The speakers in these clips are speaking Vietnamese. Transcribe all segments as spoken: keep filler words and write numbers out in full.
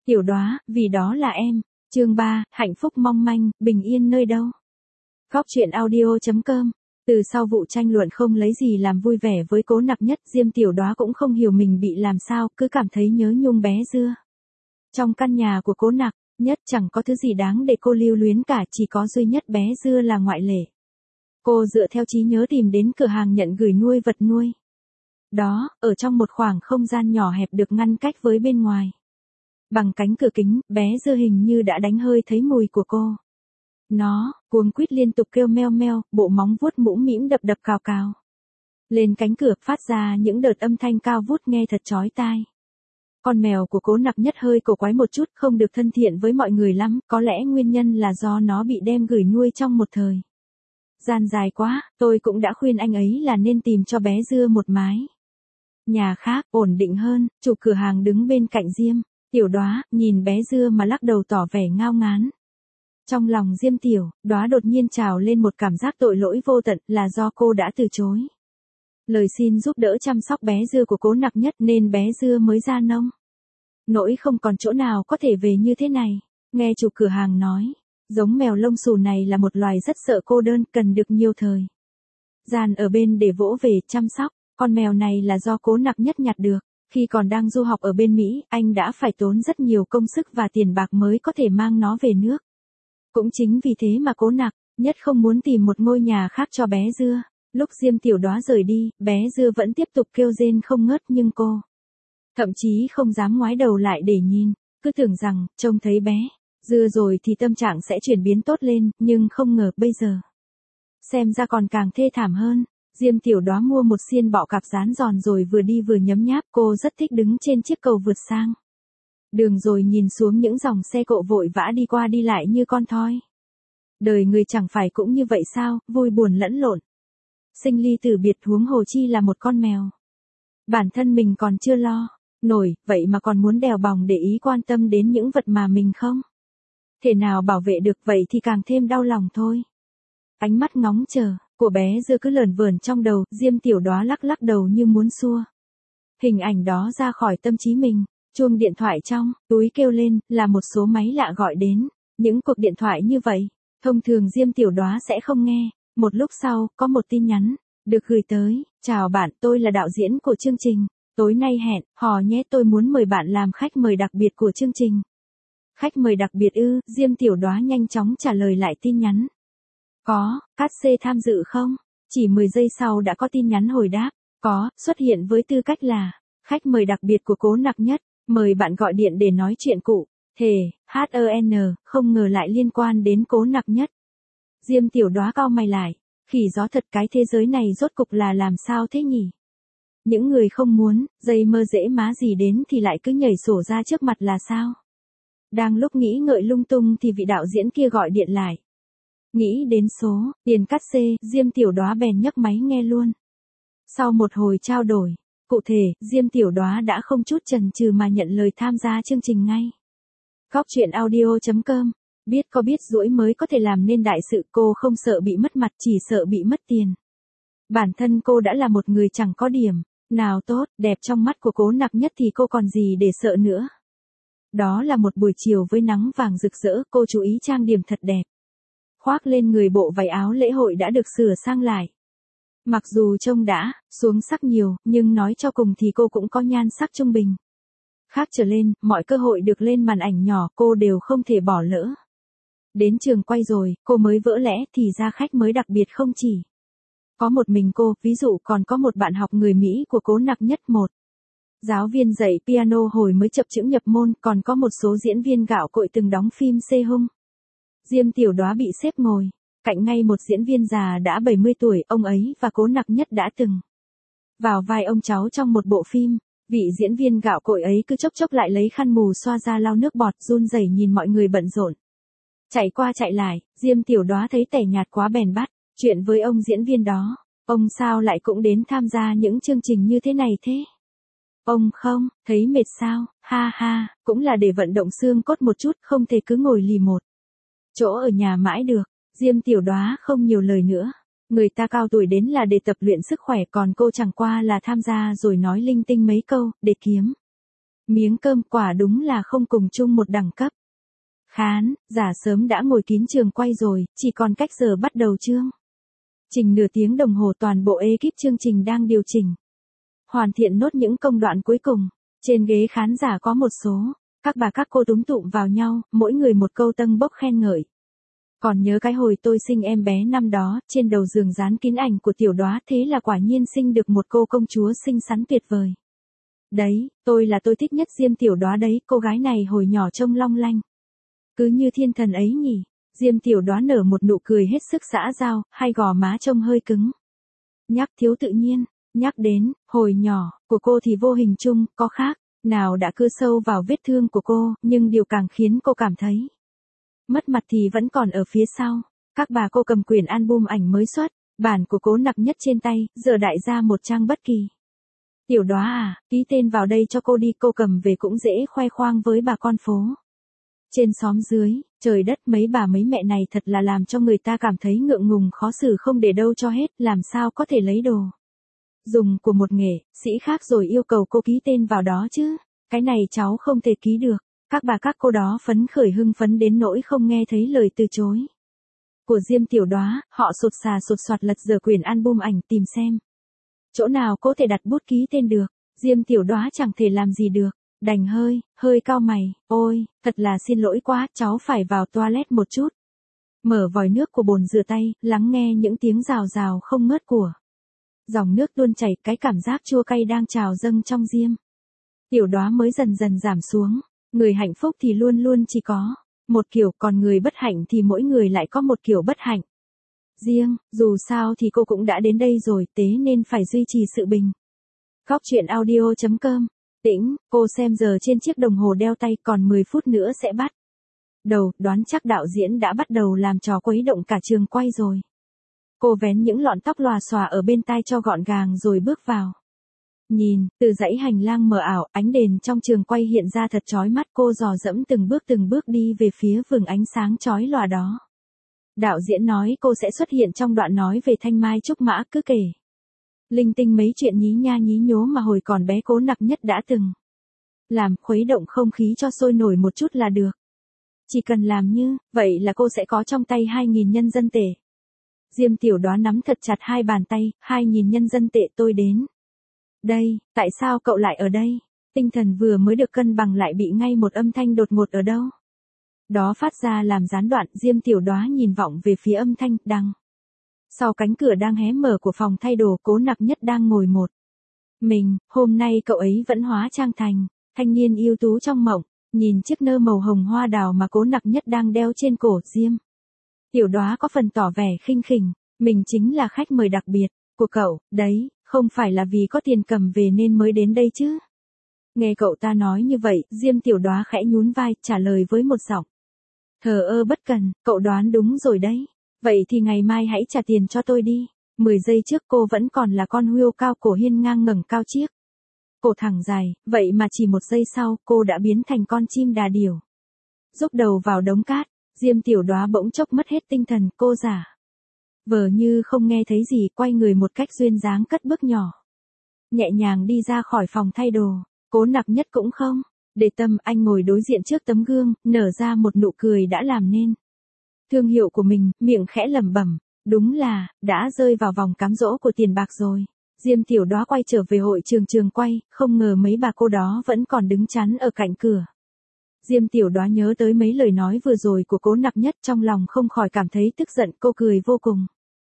Tiểu Đóa, vì đó là em. Chương ba, hạnh phúc mong manh, bình yên nơi đâu. Góc truyện audio chấm com. Từ sau vụ tranh luận không lấy gì làm vui vẻ với Cố Nặc Nhất, Diêm Tiểu Đóa cũng không hiểu mình bị làm sao, cứ cảm thấy nhớ nhung bé Dưa. Trong căn nhà của Cố Nặc Nhất chẳng có thứ gì đáng để cô lưu luyến cả, chỉ có duy nhất bé Dưa là ngoại lệ. Cô dựa theo trí nhớ tìm đến cửa hàng nhận gửi nuôi vật nuôi. Đó, ở trong một khoảng không gian nhỏ hẹp được ngăn cách với bên ngoài. Bằng cánh cửa kính, bé Dưa hình như đã đánh hơi thấy mùi của cô. Nó, cuống quýt liên tục kêu meo meo, bộ móng vuốt mũm mĩm đập đập cào cào. Lên cánh cửa phát ra những đợt âm thanh cao vút nghe thật chói tai. Con mèo của Cố Nặc Nhất hơi cổ quái một chút, không được thân thiện với mọi người lắm, có lẽ nguyên nhân là do nó bị đem gửi nuôi trong một thời gian dài quá, tôi cũng đã khuyên anh ấy là nên tìm cho bé Dưa một mái nhà khác, ổn định hơn. Chủ cửa hàng đứng bên cạnh Diêm Tiểu Đóa, nhìn bé Dưa mà lắc đầu tỏ vẻ ngao ngán. Trong lòng Diêm Tiểu Đóa đột nhiên trào lên một cảm giác tội lỗi vô tận, là do cô đã từ chối lời xin giúp đỡ chăm sóc bé Dưa của Cố Nặc Nhất nên bé Dưa mới ra nông nỗi không còn chỗ nào có thể về như thế này. Nghe chủ cửa hàng nói, giống mèo lông xù này là một loài rất sợ cô đơn, cần được nhiều thời gian ở bên để vỗ về chăm sóc. Con mèo này là do Cố Nặc Nhất nhặt được. Khi còn đang du học ở bên Mỹ, anh đã phải tốn rất nhiều công sức và tiền bạc mới có thể mang nó về nước. Cũng chính vì thế mà Cố Nặc Nhất không muốn tìm một ngôi nhà khác cho bé Dưa. Lúc Diêm Tiểu Đóa rời đi, bé Dưa vẫn tiếp tục kêu rên không ngớt, nhưng cô thậm chí không dám ngoái đầu lại để nhìn, cứ tưởng rằng trông thấy bé Dưa rồi thì tâm trạng sẽ chuyển biến tốt lên, nhưng không ngờ bây giờ xem ra còn càng thê thảm hơn. Diêm Tiểu Đóa mua một xiên bọ cạp rán giòn rồi vừa đi vừa nhấm nháp. Cô rất thích đứng trên chiếc cầu vượt sang đường rồi nhìn xuống những dòng xe cộ vội vã đi qua đi lại như con thoi. Đời người chẳng phải cũng như vậy sao, vui buồn lẫn lộn, sinh ly tử biệt, huống hồ chi là một con mèo. Bản thân mình còn chưa lo nổi, vậy mà còn muốn đèo bòng để ý quan tâm đến những vật mà mình không thể nào bảo vệ được, vậy thì càng thêm đau lòng thôi. Ánh mắt ngóng chờ của bé Dưa cứ lởn vởn trong đầu, Diêm Tiểu Đóa lắc lắc đầu như muốn xua hình ảnh đó ra khỏi tâm trí mình. Chuông điện thoại trong túi kêu lên, là một số máy lạ gọi đến. Những cuộc điện thoại như vậy, thông thường Diêm Tiểu Đóa sẽ không nghe. Một lúc sau, có một tin nhắn được gửi tới. Chào bạn, tôi là đạo diễn của chương trình. Tối nay hẹn hò nhé, tôi muốn mời bạn làm khách mời đặc biệt của chương trình. Khách mời đặc biệt ư? Diêm Tiểu Đóa nhanh chóng trả lời lại tin nhắn. Có, cát xê tham dự không? Chỉ mười giây sau đã có tin nhắn hồi đáp. Có, xuất hiện với tư cách là khách mời đặc biệt của Cố Nặc Nhất. Mời bạn gọi điện để nói chuyện cụ thể. hát e en, không ngờ lại liên quan đến Cố Nặc Nhất. Diêm Tiểu Đóa cau mày lại. Khỉ gió thật, cái thế giới này rốt cục là làm sao thế nhỉ? Những người không muốn dây mơ dễ má gì đến thì lại cứ nhảy sổ ra trước mặt là sao? Đang lúc nghĩ ngợi lung tung thì vị đạo diễn kia gọi điện lại. Nghĩ đến số tiền cát xê, Diêm Tiểu Đóa bèn nhấc máy nghe luôn. Sau một hồi trao đổi cụ thể, Diêm Tiểu Đóa đã không chút chần chừ mà nhận lời tham gia chương trình ngay. Góc truyện audio chấm com. Biết có biết rũi mới có thể làm nên đại sự, cô không sợ bị mất mặt, chỉ sợ bị mất tiền. Bản thân cô đã là một người chẳng có điểm nào tốt, đẹp trong mắt của Cố Nặc Nhất thì cô còn gì để sợ nữa. Đó là một buổi chiều với nắng vàng rực rỡ, cô chú ý trang điểm thật đẹp. Khoác lên người bộ váy áo lễ hội đã được sửa sang lại. Mặc dù trông đã xuống sắc nhiều, nhưng nói cho cùng thì cô cũng có nhan sắc trung bình. Khác trở lên, mọi cơ hội được lên màn ảnh nhỏ cô đều không thể bỏ lỡ. Đến trường quay rồi, cô mới vỡ lẽ thì ra khách mới đặc biệt không chỉ có một mình cô, ví dụ còn có một bạn học người Mỹ của Cố Nặc Nhất, một giáo viên dạy piano hồi mới chập chững nhập môn, còn có một số diễn viên gạo cội từng đóng phim xê hung. Diêm Tiểu Đóa bị xếp ngồi cạnh ngay một diễn viên già đã bảy mươi tuổi, ông ấy và Cố Nặc Nhất đã từng vào vai ông cháu trong một bộ phim. Vị diễn viên gạo cội ấy cứ chốc chốc lại lấy khăn mù xoa ra lau nước bọt, run rẩy nhìn mọi người bận rộn chạy qua chạy lại. Diêm Tiểu Đóa thấy tẻ nhạt quá bèn bắt chuyện với ông diễn viên đó. Ông sao lại cũng đến tham gia những chương trình như thế này thế? Ông không thấy mệt sao? Ha ha, cũng là để vận động xương cốt một chút, không thể cứ ngồi lì một chỗ ở nhà mãi được. Diêm Tiểu Đóa không nhiều lời nữa. Người ta cao tuổi đến là để tập luyện sức khỏe, còn cô chẳng qua là tham gia rồi nói linh tinh mấy câu để kiếm Miếng cơm quả đúng là không cùng chung một đẳng cấp. Khán giả sớm đã ngồi kín trường quay rồi, chỉ còn cách giờ bắt đầu chương trình nửa tiếng đồng hồ, toàn bộ ekip chương trình đang điều chỉnh, hoàn thiện nốt những công đoạn cuối cùng. Trên ghế khán giả có một số các bà các cô túm tụm vào nhau, mỗi người một câu tâng bốc khen ngợi. Còn nhớ cái hồi tôi sinh em bé năm đó, trên đầu giường dán kín ảnh của Tiểu Đóa, thế là quả nhiên sinh được một cô công chúa xinh xắn tuyệt vời. Đấy, tôi là tôi thích nhất Diêm Tiểu Đóa đấy, cô gái này hồi nhỏ trông long lanh, cứ như thiên thần ấy nhỉ. Diêm Tiểu Đóa nở một nụ cười hết sức xã giao, hai gò má trông hơi cứng. Nhắc thiếu tự nhiên, nhắc đến hồi nhỏ của cô thì vô hình chung có khác nào đã cưa sâu vào vết thương của cô, nhưng điều càng khiến cô cảm thấy mất mặt thì vẫn còn ở phía sau. Các bà cô cầm quyển album ảnh mới xuất bản của Cố Nặc Nhất trên tay, giờ đại ra một trang bất kỳ. Tiểu Đóa à, ký tên vào đây cho cô đi, cô cầm về cũng dễ khoe khoang với bà con phố trên xóm dưới. Trời đất, mấy bà mấy mẹ này thật là làm cho người ta cảm thấy ngượng ngùng khó xử không để đâu cho hết, làm sao có thể lấy đồ dùng của một nghệ sĩ khác rồi yêu cầu cô ký tên vào đó chứ. Cái này cháu không thể ký được. Các bà các cô đó phấn khởi hưng phấn đến nỗi không nghe thấy lời từ chối của Diêm Tiểu Đóa. Họ sột xà sột soạt lật dở quyển album ảnh tìm xem chỗ nào có thể đặt bút ký tên được. Diêm Tiểu Đóa chẳng thể làm gì được, đành hơi, hơi cau mày. Ôi, thật là xin lỗi quá, cháu phải vào toilet một chút. Mở vòi nước của bồn rửa tay, lắng nghe những tiếng rào rào không ngớt của dòng nước tuôn chảy, cái cảm giác chua cay đang trào dâng trong Diêm Tiểu Đóa mới dần dần giảm xuống. Người hạnh phúc thì luôn luôn chỉ có một kiểu, còn người bất hạnh thì mỗi người lại có một kiểu bất hạnh riêng. Dù sao thì cô cũng đã đến đây rồi, thế nên phải duy trì sự bình. Góc truyện audio chấm com. Tĩnh, cô xem giờ trên chiếc đồng hồ đeo tay, còn mười phút nữa sẽ bắt đầu, đoán chắc đạo diễn đã bắt đầu làm trò quấy động cả trường quay rồi. Cô vén những lọn tóc lòa xòa ở bên tai cho gọn gàng rồi bước vào. Nhìn, từ dãy hành lang mờ ảo, ánh đèn trong trường quay hiện ra thật chói mắt, cô dò dẫm từng bước từng bước đi về phía vầng ánh sáng chói lòa đó. Đạo diễn nói cô sẽ xuất hiện trong đoạn nói về Thanh Mai Trúc Mã, cứ kể linh tinh mấy chuyện nhí nha nhí nhố mà hồi còn bé Cố Nặc Nhất đã từng làm, khuấy động không khí cho sôi nổi một chút là được. Chỉ cần làm như vậy là cô sẽ có trong tay hai nghìn nhân dân tệ. Diêm Tiểu Đóa nắm thật chặt hai bàn tay. Hai nghìn nhân dân tệ, tôi đến đây, tại sao cậu lại ở đây? Tinh thần vừa mới được cân bằng lại bị ngay một âm thanh đột ngột ở đâu đó phát ra làm gián đoạn. Diêm Tiểu Đóa nhìn vọng về phía âm thanh, đằng sau cánh cửa đang hé mở của phòng thay đồ, Cố Nặc Nhất đang ngồi một mình. Hôm nay cậu ấy vẫn hóa trang thành thanh niên ưu tú trong mộng. Nhìn chiếc nơ màu hồng hoa đào mà Cố Nặc Nhất đang đeo trên cổ, Diêm Tiểu Đóa có phần tỏ vẻ khinh khỉnh. Mình chính là khách mời đặc biệt của cậu, đấy, không phải là vì có tiền cầm về nên mới đến đây chứ. Nghe cậu ta nói như vậy, Diêm Tiểu Đóa khẽ nhún vai, trả lời với một giọng thờ ơ bất cần, cậu đoán đúng rồi đấy. Vậy thì ngày mai hãy trả tiền cho tôi đi. Mười giây trước cô vẫn còn là con hươu cao cổ hiên ngang ngẩng cao chiếc cổ thẳng dài, vậy mà chỉ một giây sau, cô đã biến thành con chim đà điểu rúc đầu vào đống cát. Diêm Tiểu Đóa bỗng chốc mất hết tinh thần, cô giả vờ như không nghe thấy gì, quay người một cách duyên dáng cất bước nhỏ nhẹ nhàng đi ra khỏi phòng thay đồ. Cố Nặc Nhất cũng không để tâm, anh ngồi đối diện trước tấm gương, nở ra một nụ cười đã làm nên thương hiệu của mình, miệng khẽ lẩm bẩm, đúng là đã rơi vào vòng cám dỗ của tiền bạc rồi. Diêm Tiểu Đóa quay trở về hội trường trường quay, không ngờ mấy bà cô đó vẫn còn đứng chắn ở cạnh cửa. Diêm Tiểu Đóa nhớ tới mấy lời nói vừa rồi của Cố Nặc Nhất, trong lòng không khỏi cảm thấy tức giận, cô cười vô cùng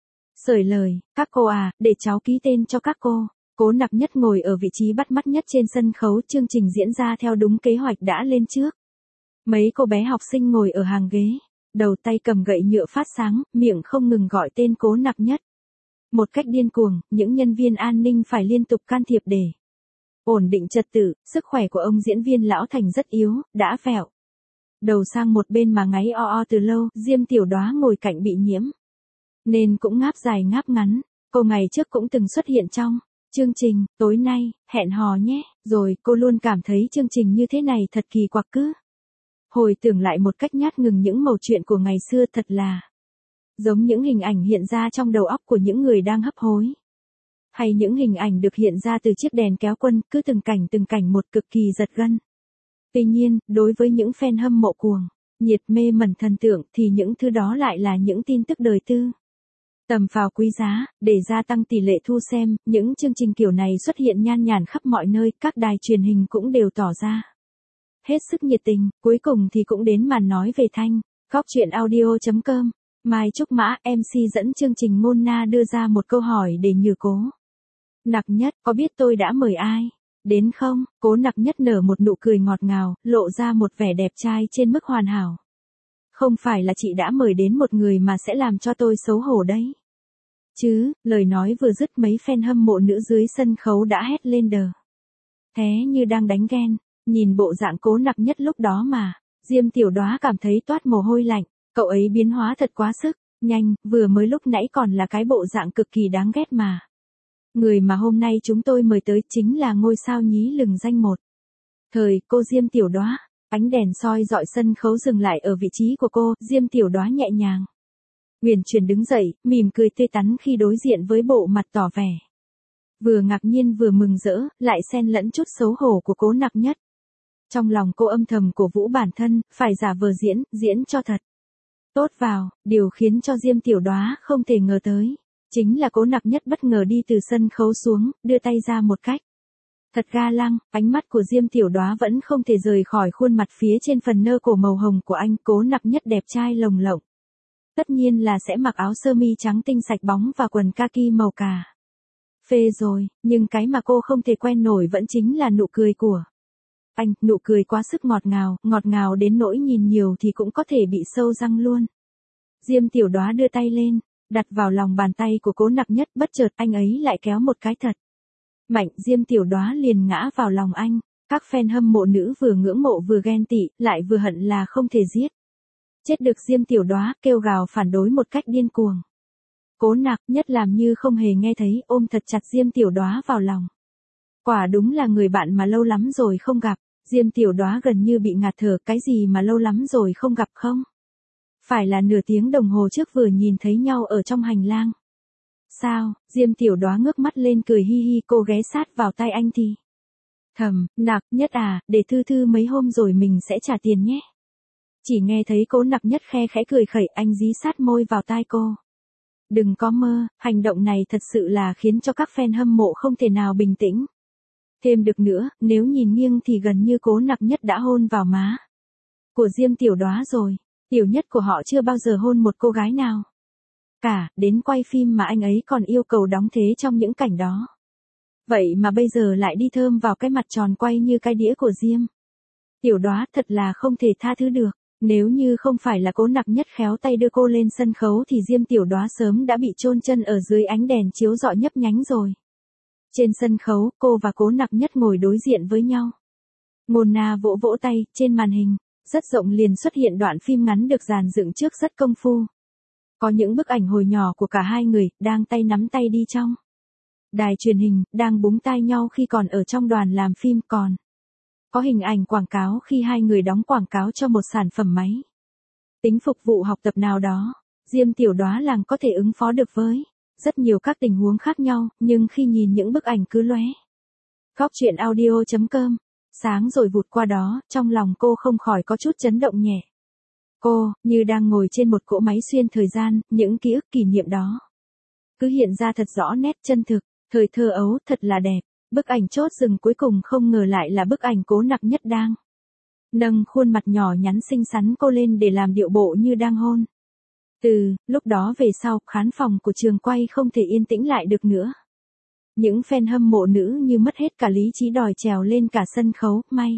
sởi lời, các cô à, để cháu ký tên cho các cô. Cố Nặc Nhất ngồi ở vị trí bắt mắt nhất trên sân khấu, chương trình diễn ra theo đúng kế hoạch đã lên trước. Mấy cô bé học sinh ngồi ở hàng ghế, đầu tay cầm gậy nhựa phát sáng, miệng không ngừng gọi tên Cố Nặc Nhất một cách điên cuồng. Những nhân viên an ninh phải liên tục can thiệp để ổn định trật tự. Sức khỏe của ông diễn viên Lão Thành rất yếu, đã vẹo đầu sang một bên mà ngáy o o từ lâu. Diêm Tiểu Đóa ngồi cạnh bị nhiễm nên cũng ngáp dài ngáp ngắn. Cô ngày trước cũng từng xuất hiện trong chương trình Tối Nay Hẹn Hò nhé, rồi cô luôn cảm thấy chương trình như thế này thật kỳ quặc, cứ hồi tưởng lại một cách nhát ngừng những mẩu chuyện của ngày xưa, thật là giống những hình ảnh hiện ra trong đầu óc của những người đang hấp hối, hay những hình ảnh được hiện ra từ chiếc đèn kéo quân, cứ từng cảnh từng cảnh một, cực kỳ giật gân. Tuy nhiên, đối với những fan hâm mộ cuồng, nhiệt mê mẩn thần tượng thì những thứ đó lại là những tin tức đời tư. Tầm phào quý giá, để gia tăng tỷ lệ thu xem, những chương trình kiểu này xuất hiện nhan nhản khắp mọi nơi, các đài truyền hình cũng đều tỏ ra hết sức nhiệt tình, cuối cùng thì cũng đến màn nói về thanh. Góc chuyện audio chấm com, Mai Trúc Mã, em xê dẫn chương trình Ngôn Na đưa ra một câu hỏi để nhử Cố Nặc Nhất, có biết tôi đã mời ai đến không? Cố Nặc Nhất nở một nụ cười ngọt ngào, lộ ra một vẻ đẹp trai trên mức hoàn hảo. Không phải là chị đã mời đến một người mà sẽ làm cho tôi xấu hổ đấy. Chứ, lời nói vừa dứt mấy fan hâm mộ nữ dưới sân khấu đã hét lên đờ. Thế như đang đánh ghen, nhìn bộ dạng Cố Nặc Nhất lúc đó mà, Diêm Tiểu Đoá cảm thấy toát mồ hôi lạnh, cậu ấy biến hóa thật quá sức, nhanh, vừa mới lúc nãy còn là cái bộ dạng cực kỳ đáng ghét mà. Người mà hôm nay chúng tôi mời tới chính là ngôi sao nhí lừng danh một thời, cô Diêm Tiểu Đoá. Ánh đèn soi dọi sân khấu dừng lại ở vị trí của cô, Diêm Tiểu Đoá nhẹ nhàng uyển chuyển đứng dậy, mỉm cười tươi tắn khi đối diện với bộ mặt tỏ vẻ vừa ngạc nhiên vừa mừng rỡ, lại xen lẫn chút xấu hổ của Cố Nặc Nhất. Trong lòng cô âm thầm cổ vũ bản thân, phải giả vờ diễn, diễn cho thật tốt vào, điều khiến cho Diêm Tiểu Đoá không thể ngờ tới, chính là Cố Nặc Nhất bất ngờ đi từ sân khấu xuống, đưa tay ra một cách thật ga lăng, ánh mắt của Diêm Tiểu Đoá vẫn không thể rời khỏi khuôn mặt phía trên phần nơ cổ màu hồng của anh. Cố Nặc Nhất đẹp trai lồng lộng. Tất nhiên là sẽ mặc áo sơ mi trắng tinh sạch bóng và quần kaki màu cà phê rồi, nhưng cái mà cô không thể quen nổi vẫn chính là nụ cười của anh, nụ cười quá sức ngọt ngào, ngọt ngào đến nỗi nhìn nhiều thì cũng có thể bị sâu răng luôn. Diêm Tiểu Đoá đưa tay lên, đặt vào lòng bàn tay của Cố Nặc Nhất, bất chợt anh ấy lại kéo một cái thật mạnh, Diêm Tiểu Đoá liền ngã vào lòng anh. Các fan hâm mộ nữ vừa ngưỡng mộ vừa ghen tị, lại vừa hận là không thể giết chết được Diêm Tiểu Đoá, kêu gào phản đối một cách điên cuồng. Cố Nặc Nhất làm như không hề nghe thấy, ôm thật chặt Diêm Tiểu Đoá vào lòng. Quả đúng là người bạn mà lâu lắm rồi không gặp. Diêm Tiểu Đoá gần như bị ngạt thở, cái gì mà lâu lắm rồi không gặp không? Phải là nửa tiếng đồng hồ trước vừa nhìn thấy nhau ở trong hành lang. Sao? Diêm Tiểu Đoá ngước mắt lên cười hi hi, cô ghé sát vào tai anh thì thầm, Nặc Nhất à, để thư thư mấy hôm rồi mình sẽ trả tiền nhé. Chỉ nghe thấy Cố Nặc Nhất khe khẽ cười khẩy, anh dí sát môi vào tai cô. Đừng có mơ, hành động này thật sự là khiến cho các fan hâm mộ không thể nào bình tĩnh thêm được nữa, nếu nhìn nghiêng thì gần như Cố Nặc Nhất đã hôn vào má của Diêm Tiểu Đoá rồi. Tiểu nhất của họ chưa bao giờ hôn một cô gái nào cả, đến quay phim mà anh ấy còn yêu cầu đóng thế trong những cảnh đó. Vậy mà bây giờ lại đi thơm vào cái mặt tròn quay như cái đĩa của Diêm Tiểu Đoá, thật là không thể tha thứ được. Nếu như không phải là Cố Nặc Nhất khéo tay đưa cô lên sân khấu thì Diêm Tiểu Đoá sớm đã bị chôn chân ở dưới ánh đèn chiếu rọi nhấp nhánh rồi. Trên sân khấu, cô và Cố Nặc Nhất ngồi đối diện với nhau. Ngôn Na vỗ vỗ tay, trên màn hình rất rộng liền xuất hiện đoạn phim ngắn được dàn dựng trước rất công phu. Có những bức ảnh hồi nhỏ của cả hai người, đang tay nắm tay đi trong đài truyền hình, đang búng tai nhau khi còn ở trong đoàn làm phim, còn có hình ảnh quảng cáo khi hai người đóng quảng cáo cho một sản phẩm máy tính phục vụ học tập nào đó. Diêm Tiểu Đoá làng có thể ứng phó được với rất nhiều các tình huống khác nhau, nhưng khi nhìn những bức ảnh cứ lóe góc chuyện audio chấm com sáng rồi vụt qua đó, trong lòng cô không khỏi có chút chấn động nhẹ. Cô, như đang ngồi trên một cỗ máy xuyên thời gian, những ký ức kỷ niệm đó cứ hiện ra thật rõ nét, chân thực, thời thơ ấu, thật là đẹp. Bức ảnh chốt dừng cuối cùng không ngờ lại là bức ảnh Cố Nặc Nhất đang nâng khuôn mặt nhỏ nhắn xinh xắn cô lên để làm điệu bộ như đang hôn. Từ lúc đó về sau, khán phòng của trường quay không thể yên tĩnh lại được nữa. Những fan hâm mộ nữ như mất hết cả lý trí đòi trèo lên cả sân khấu, may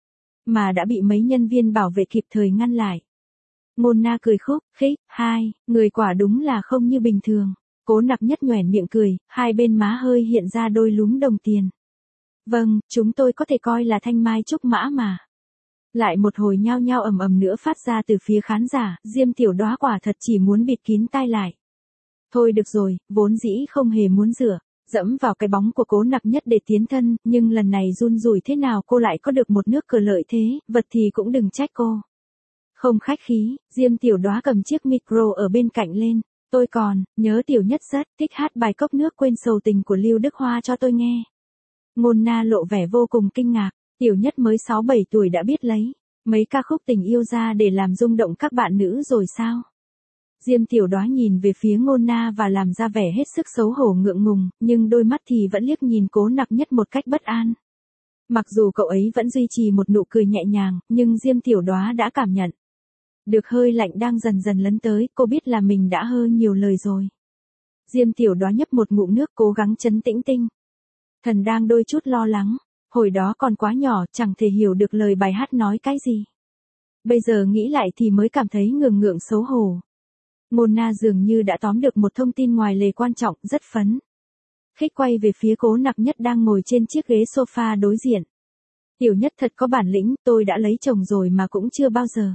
mà đã bị mấy nhân viên bảo vệ kịp thời ngăn lại. Ngôn Na cười khúc khích, hai, người quả đúng là không như bình thường. Cố Nặc Nhất nhoẻn miệng cười, hai bên má hơi hiện ra đôi lúm đồng tiền. Vâng, chúng tôi có thể coi là thanh mai trúc mã mà. Lại một hồi nhao nhao ầm ầm nữa phát ra từ phía khán giả, Diêm Tiểu Đoá quả thật chỉ muốn bịt kín tai lại. Thôi được rồi, vốn dĩ không hề muốn rửa dẫm vào cái bóng của Cố Nặc Nhất để tiến thân, nhưng lần này run rủi thế nào cô lại có được một nước cờ lợi thế, vật thì cũng đừng trách cô. Không khách khí, Diêm Tiểu Đoá cầm chiếc micro ở bên cạnh lên. Tôi còn nhớ Tiểu Nhất rất thích hát bài Cốc nước quên sầu tình của Lưu Đức Hoa cho tôi nghe. Ngôn Na lộ vẻ vô cùng kinh ngạc. Tiểu Nhất mới sáu bảy tuổi đã biết lấy mấy ca khúc tình yêu ra để làm rung động các bạn nữ rồi sao? Diêm Tiểu Đóa nhìn về phía Ngôn Na và làm ra vẻ hết sức xấu hổ ngượng ngùng, nhưng đôi mắt thì vẫn liếc nhìn Cố Nặc Nhất một cách bất an. Mặc dù cậu ấy vẫn duy trì một nụ cười nhẹ nhàng, nhưng Diêm Tiểu Đóa đã cảm nhận được hơi lạnh đang dần dần lấn tới, cô biết là mình đã hơi nhiều lời rồi. Diêm Tiểu Đóa nhấp một ngụm nước cố gắng trấn tĩnh tinh thần đang đôi chút lo lắng, hồi đó còn quá nhỏ chẳng thể hiểu được lời bài hát nói cái gì. Bây giờ nghĩ lại thì mới cảm thấy ngượng ngượng xấu hổ. Ngôn Na dường như đã tóm được một thông tin ngoài lề quan trọng, rất phấn khích quay về phía Cố Nặc Nhất đang ngồi trên chiếc ghế sofa đối diện. Tiểu Nhất thật có bản lĩnh, tôi đã lấy chồng rồi mà cũng chưa bao giờ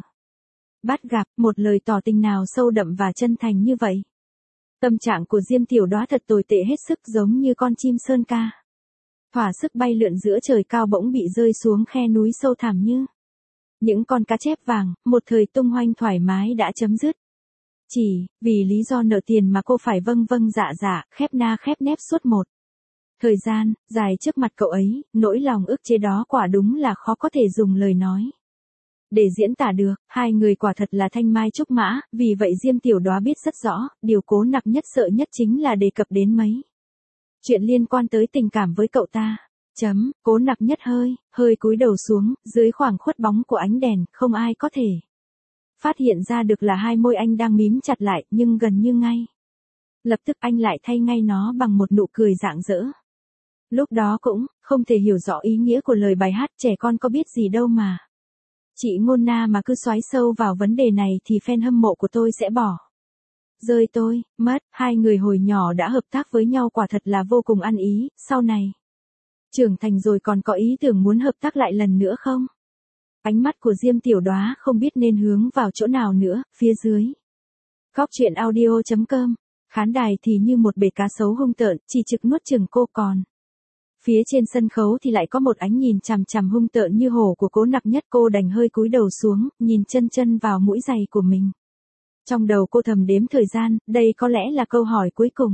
bắt gặp một lời tỏ tình nào sâu đậm và chân thành như vậy. Tâm trạng của Diêm Tiểu Đóa thật tồi tệ hết sức, giống như con chim sơn ca thỏa sức bay lượn giữa trời cao bỗng bị rơi xuống khe núi sâu thẳm như những con cá chép vàng, một thời tung hoành thoải mái đã chấm dứt. Chỉ vì lý do nợ tiền mà cô phải vâng vâng dạ dạ, khép na khép nép suốt một thời gian dài trước mặt cậu ấy, nỗi lòng ức chế đó quả đúng là khó có thể dùng lời nói để diễn tả được. Hai người quả thật là thanh mai trúc mã, vì vậy Diêm Tiểu Đóa biết rất rõ, điều Cố Nặc Nhất sợ nhất chính là đề cập đến mấy chuyện liên quan tới tình cảm với cậu ta. Chấm, Cố Nặc Nhất hơi, hơi cúi đầu xuống, dưới khoảng khuất bóng của ánh đèn, không ai có thể phát hiện ra được là hai môi anh đang mím chặt lại, nhưng gần như ngay lập tức anh lại thay ngay nó bằng một nụ cười rạng rỡ. Lúc đó cũng không thể hiểu rõ ý nghĩa của lời bài hát, trẻ con có biết gì đâu mà. Chị Ngôn Na mà cứ xoáy sâu vào vấn đề này thì fan hâm mộ của tôi sẽ bỏ rơi tôi mất. Hai người hồi nhỏ đã hợp tác với nhau quả thật là vô cùng ăn ý, sau này trưởng thành rồi còn có ý tưởng muốn hợp tác lại lần nữa không? Ánh mắt của Diêm Tiểu Đóa không biết nên hướng vào chỗ nào nữa. Phía dưới góc truyện audio chấm com, khán đài thì như một bể cá sấu hung tợn, chỉ trực nuốt chửng cô, còn phía trên sân khấu thì lại có một ánh nhìn chằm chằm hung tợn như hổ của Cố Nặc Nhất. Cô đành hơi cúi đầu xuống, nhìn chân chân vào mũi giày của mình. Trong đầu cô thầm đếm thời gian, đây có lẽ là câu hỏi cuối cùng.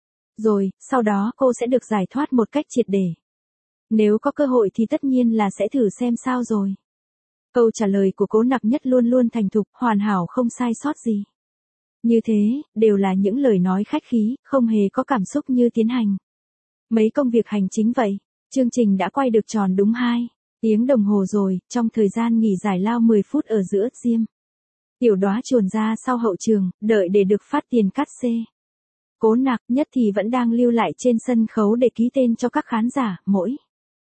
Rồi, sau đó cô sẽ được giải thoát một cách triệt để. Nếu có cơ hội thì tất nhiên là sẽ thử xem sao rồi. Câu trả lời của Cố Nặc Nhất luôn luôn thành thục, hoàn hảo không sai sót gì. Như thế, đều là những lời nói khách khí, không hề có cảm xúc như tiến hành mấy công việc hành chính vậy. Chương trình đã quay được tròn đúng hai tiếng đồng hồ rồi, trong thời gian nghỉ giải lao mười phút ở giữa, Diêm Tiểu Đóa chuồn ra sau hậu trường, đợi để được phát tiền cát xê. Cố Nặc Nhất thì vẫn đang lưu lại trên sân khấu để ký tên cho các khán giả, mỗi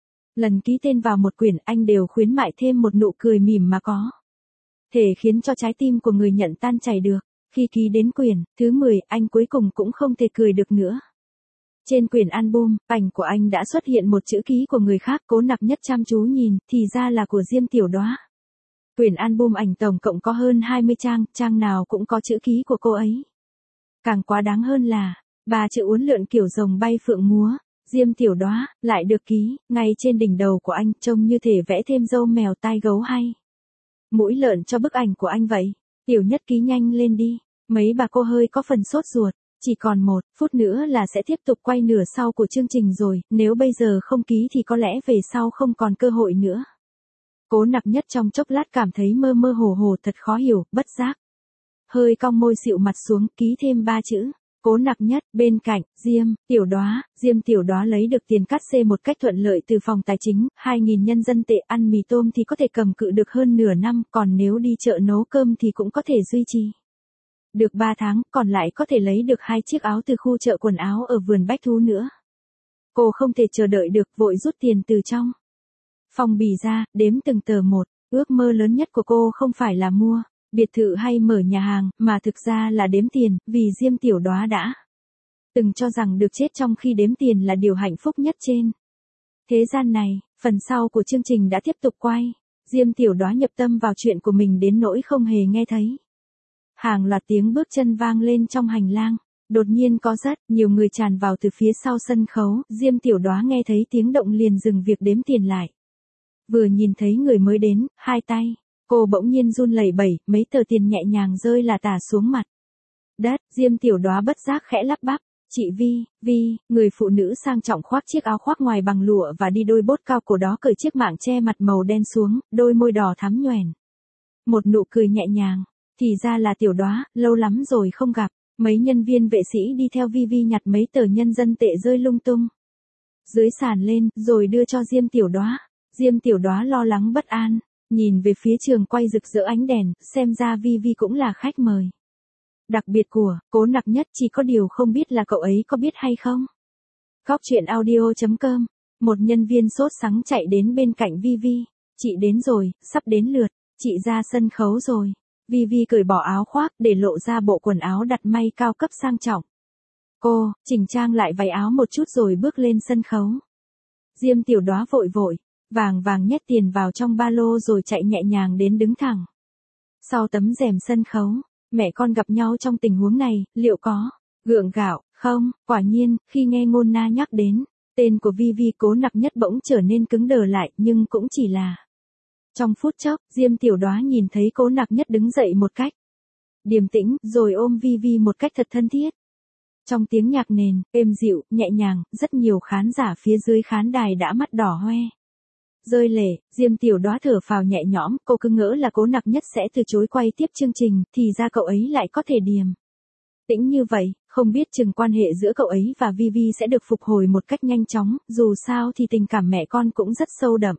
lần ký tên vào một quyển anh đều khuyến mại thêm một nụ cười mỉm mà có thể khiến cho trái tim của người nhận tan chảy được. Khi ký đến quyển thứ mười, anh cuối cùng cũng không thể cười được nữa. Trên quyển album, ảnh của anh đã xuất hiện một chữ ký của người khác. Cố Nặc Nhất chăm chú nhìn, thì ra là của Diêm Tiểu Đóa. Quyển album ảnh tổng cộng có hơn hai mươi trang, trang nào cũng có chữ ký của cô ấy. Càng quá đáng hơn là, ba chữ uốn lượn kiểu rồng bay phượng múa, Diêm Tiểu Đóa, lại được ký ngay trên đỉnh đầu của anh, trông như thể vẽ thêm râu mèo tai gấu hay mũi lợn cho bức ảnh của anh vậy. Tiểu Nhất ký nhanh lên đi. Mấy bà cô hơi có phần sốt ruột. Chỉ còn một phút nữa là sẽ tiếp tục quay nửa sau của chương trình rồi, nếu bây giờ không ký thì có lẽ về sau không còn cơ hội nữa. Cố Nặc Nhất trong chốc lát cảm thấy mơ mơ hồ hồ, thật khó hiểu, bất giác hơi cong môi xịu mặt xuống, ký thêm ba chữ Cố Nặc Nhất. Bên cạnh Diêm Tiểu Đóa, Diêm Tiểu Đóa lấy được tiền cát xê một cách thuận lợi từ phòng tài chính, hai nghìn nhân dân tệ, ăn mì tôm thì có thể cầm cự được hơn nửa năm, còn nếu đi chợ nấu cơm thì cũng có thể duy trì được ba tháng, còn lại có thể lấy được hai chiếc áo từ khu chợ quần áo ở vườn bách thú nữa. Cô không thể chờ đợi được, vội rút tiền từ trong phong bì ra, đếm từng tờ một. Ước mơ lớn nhất của cô không phải là mua biệt thự hay mở nhà hàng, mà thực ra là đếm tiền, vì Diêm Tiểu Đóa đã từng cho rằng được chết trong khi đếm tiền là điều hạnh phúc nhất trên thế gian này. Phần sau của chương trình đã tiếp tục quay. Diêm Tiểu Đóa nhập tâm vào chuyện của mình đến nỗi không hề nghe thấy hàng loạt tiếng bước chân vang lên trong hành lang. Đột nhiên có rất nhiều người tràn vào từ phía sau sân khấu. Diêm Tiểu Đóa nghe thấy tiếng động liền dừng việc đếm tiền lại. Vừa nhìn thấy người mới đến, hai tay cô bỗng nhiên run lẩy bẩy, mấy tờ tiền nhẹ nhàng rơi là tả xuống mặt đất. Diêm Tiểu Đóa bất giác khẽ lắp bắp, Chị Vi, Vi, người phụ nữ sang trọng khoác chiếc áo khoác ngoài bằng lụa và đi đôi bốt cao cổ đó cởi chiếc mạng che mặt màu đen xuống, đôi môi đỏ thắm nhoẻn. Một nụ cười nhẹ nhàng. Thì ra là Tiểu Đóa, lâu lắm rồi không gặp. Mấy nhân viên vệ sĩ đi theo Vi Vi nhặt mấy tờ nhân dân tệ rơi lung tung dưới sàn lên, rồi đưa cho Diêm Tiểu Đóa. Diêm Tiểu Đóa lo lắng bất an, nhìn về phía trường quay rực rỡ ánh đèn, xem ra Vi Vi cũng là khách mời đặc biệt của Cố Nặc Nhất, chỉ có điều không biết là cậu ấy có biết hay không. Góc truyện audio chấm com. Một nhân viên sốt sắng chạy đến bên cạnh Vi Vi. Chị đến rồi, sắp đến lượt, chị ra sân khấu rồi. Vi Vi cởi bỏ áo khoác để lộ ra bộ quần áo đặt may cao cấp sang trọng. Cô chỉnh trang lại váy áo một chút rồi bước lên sân khấu. Diêm Tiểu Đóa vội vội, vàng vàng nhét tiền vào trong ba lô rồi chạy nhẹ nhàng đến đứng thẳng sau tấm rèm sân khấu. Mẹ con gặp nhau trong tình huống này, liệu có gượng gạo không? Quả nhiên, khi nghe Ngôn Na nhắc đến tên của Vi Vi, Cố Nặc Nhất bỗng trở nên cứng đờ lại, nhưng cũng chỉ là trong phút chốc. Diêm Tiểu Đóa nhìn thấy Cố Nặc Nhất đứng dậy một cách điềm tĩnh, rồi ôm Vi Vi một cách thật thân thiết. Trong tiếng nhạc nền, êm dịu, nhẹ nhàng, rất nhiều khán giả phía dưới khán đài đã mắt đỏ hoe rơi lệ. Diêm Tiểu Đóa thở phào nhẹ nhõm, cô cứ ngỡ là Cố Nặc Nhất sẽ từ chối quay tiếp chương trình, thì ra cậu ấy lại có thể điềm tĩnh như vậy, không biết chừng quan hệ giữa cậu ấy và Vi Vi sẽ được phục hồi một cách nhanh chóng, dù sao thì tình cảm mẹ con cũng rất sâu đậm.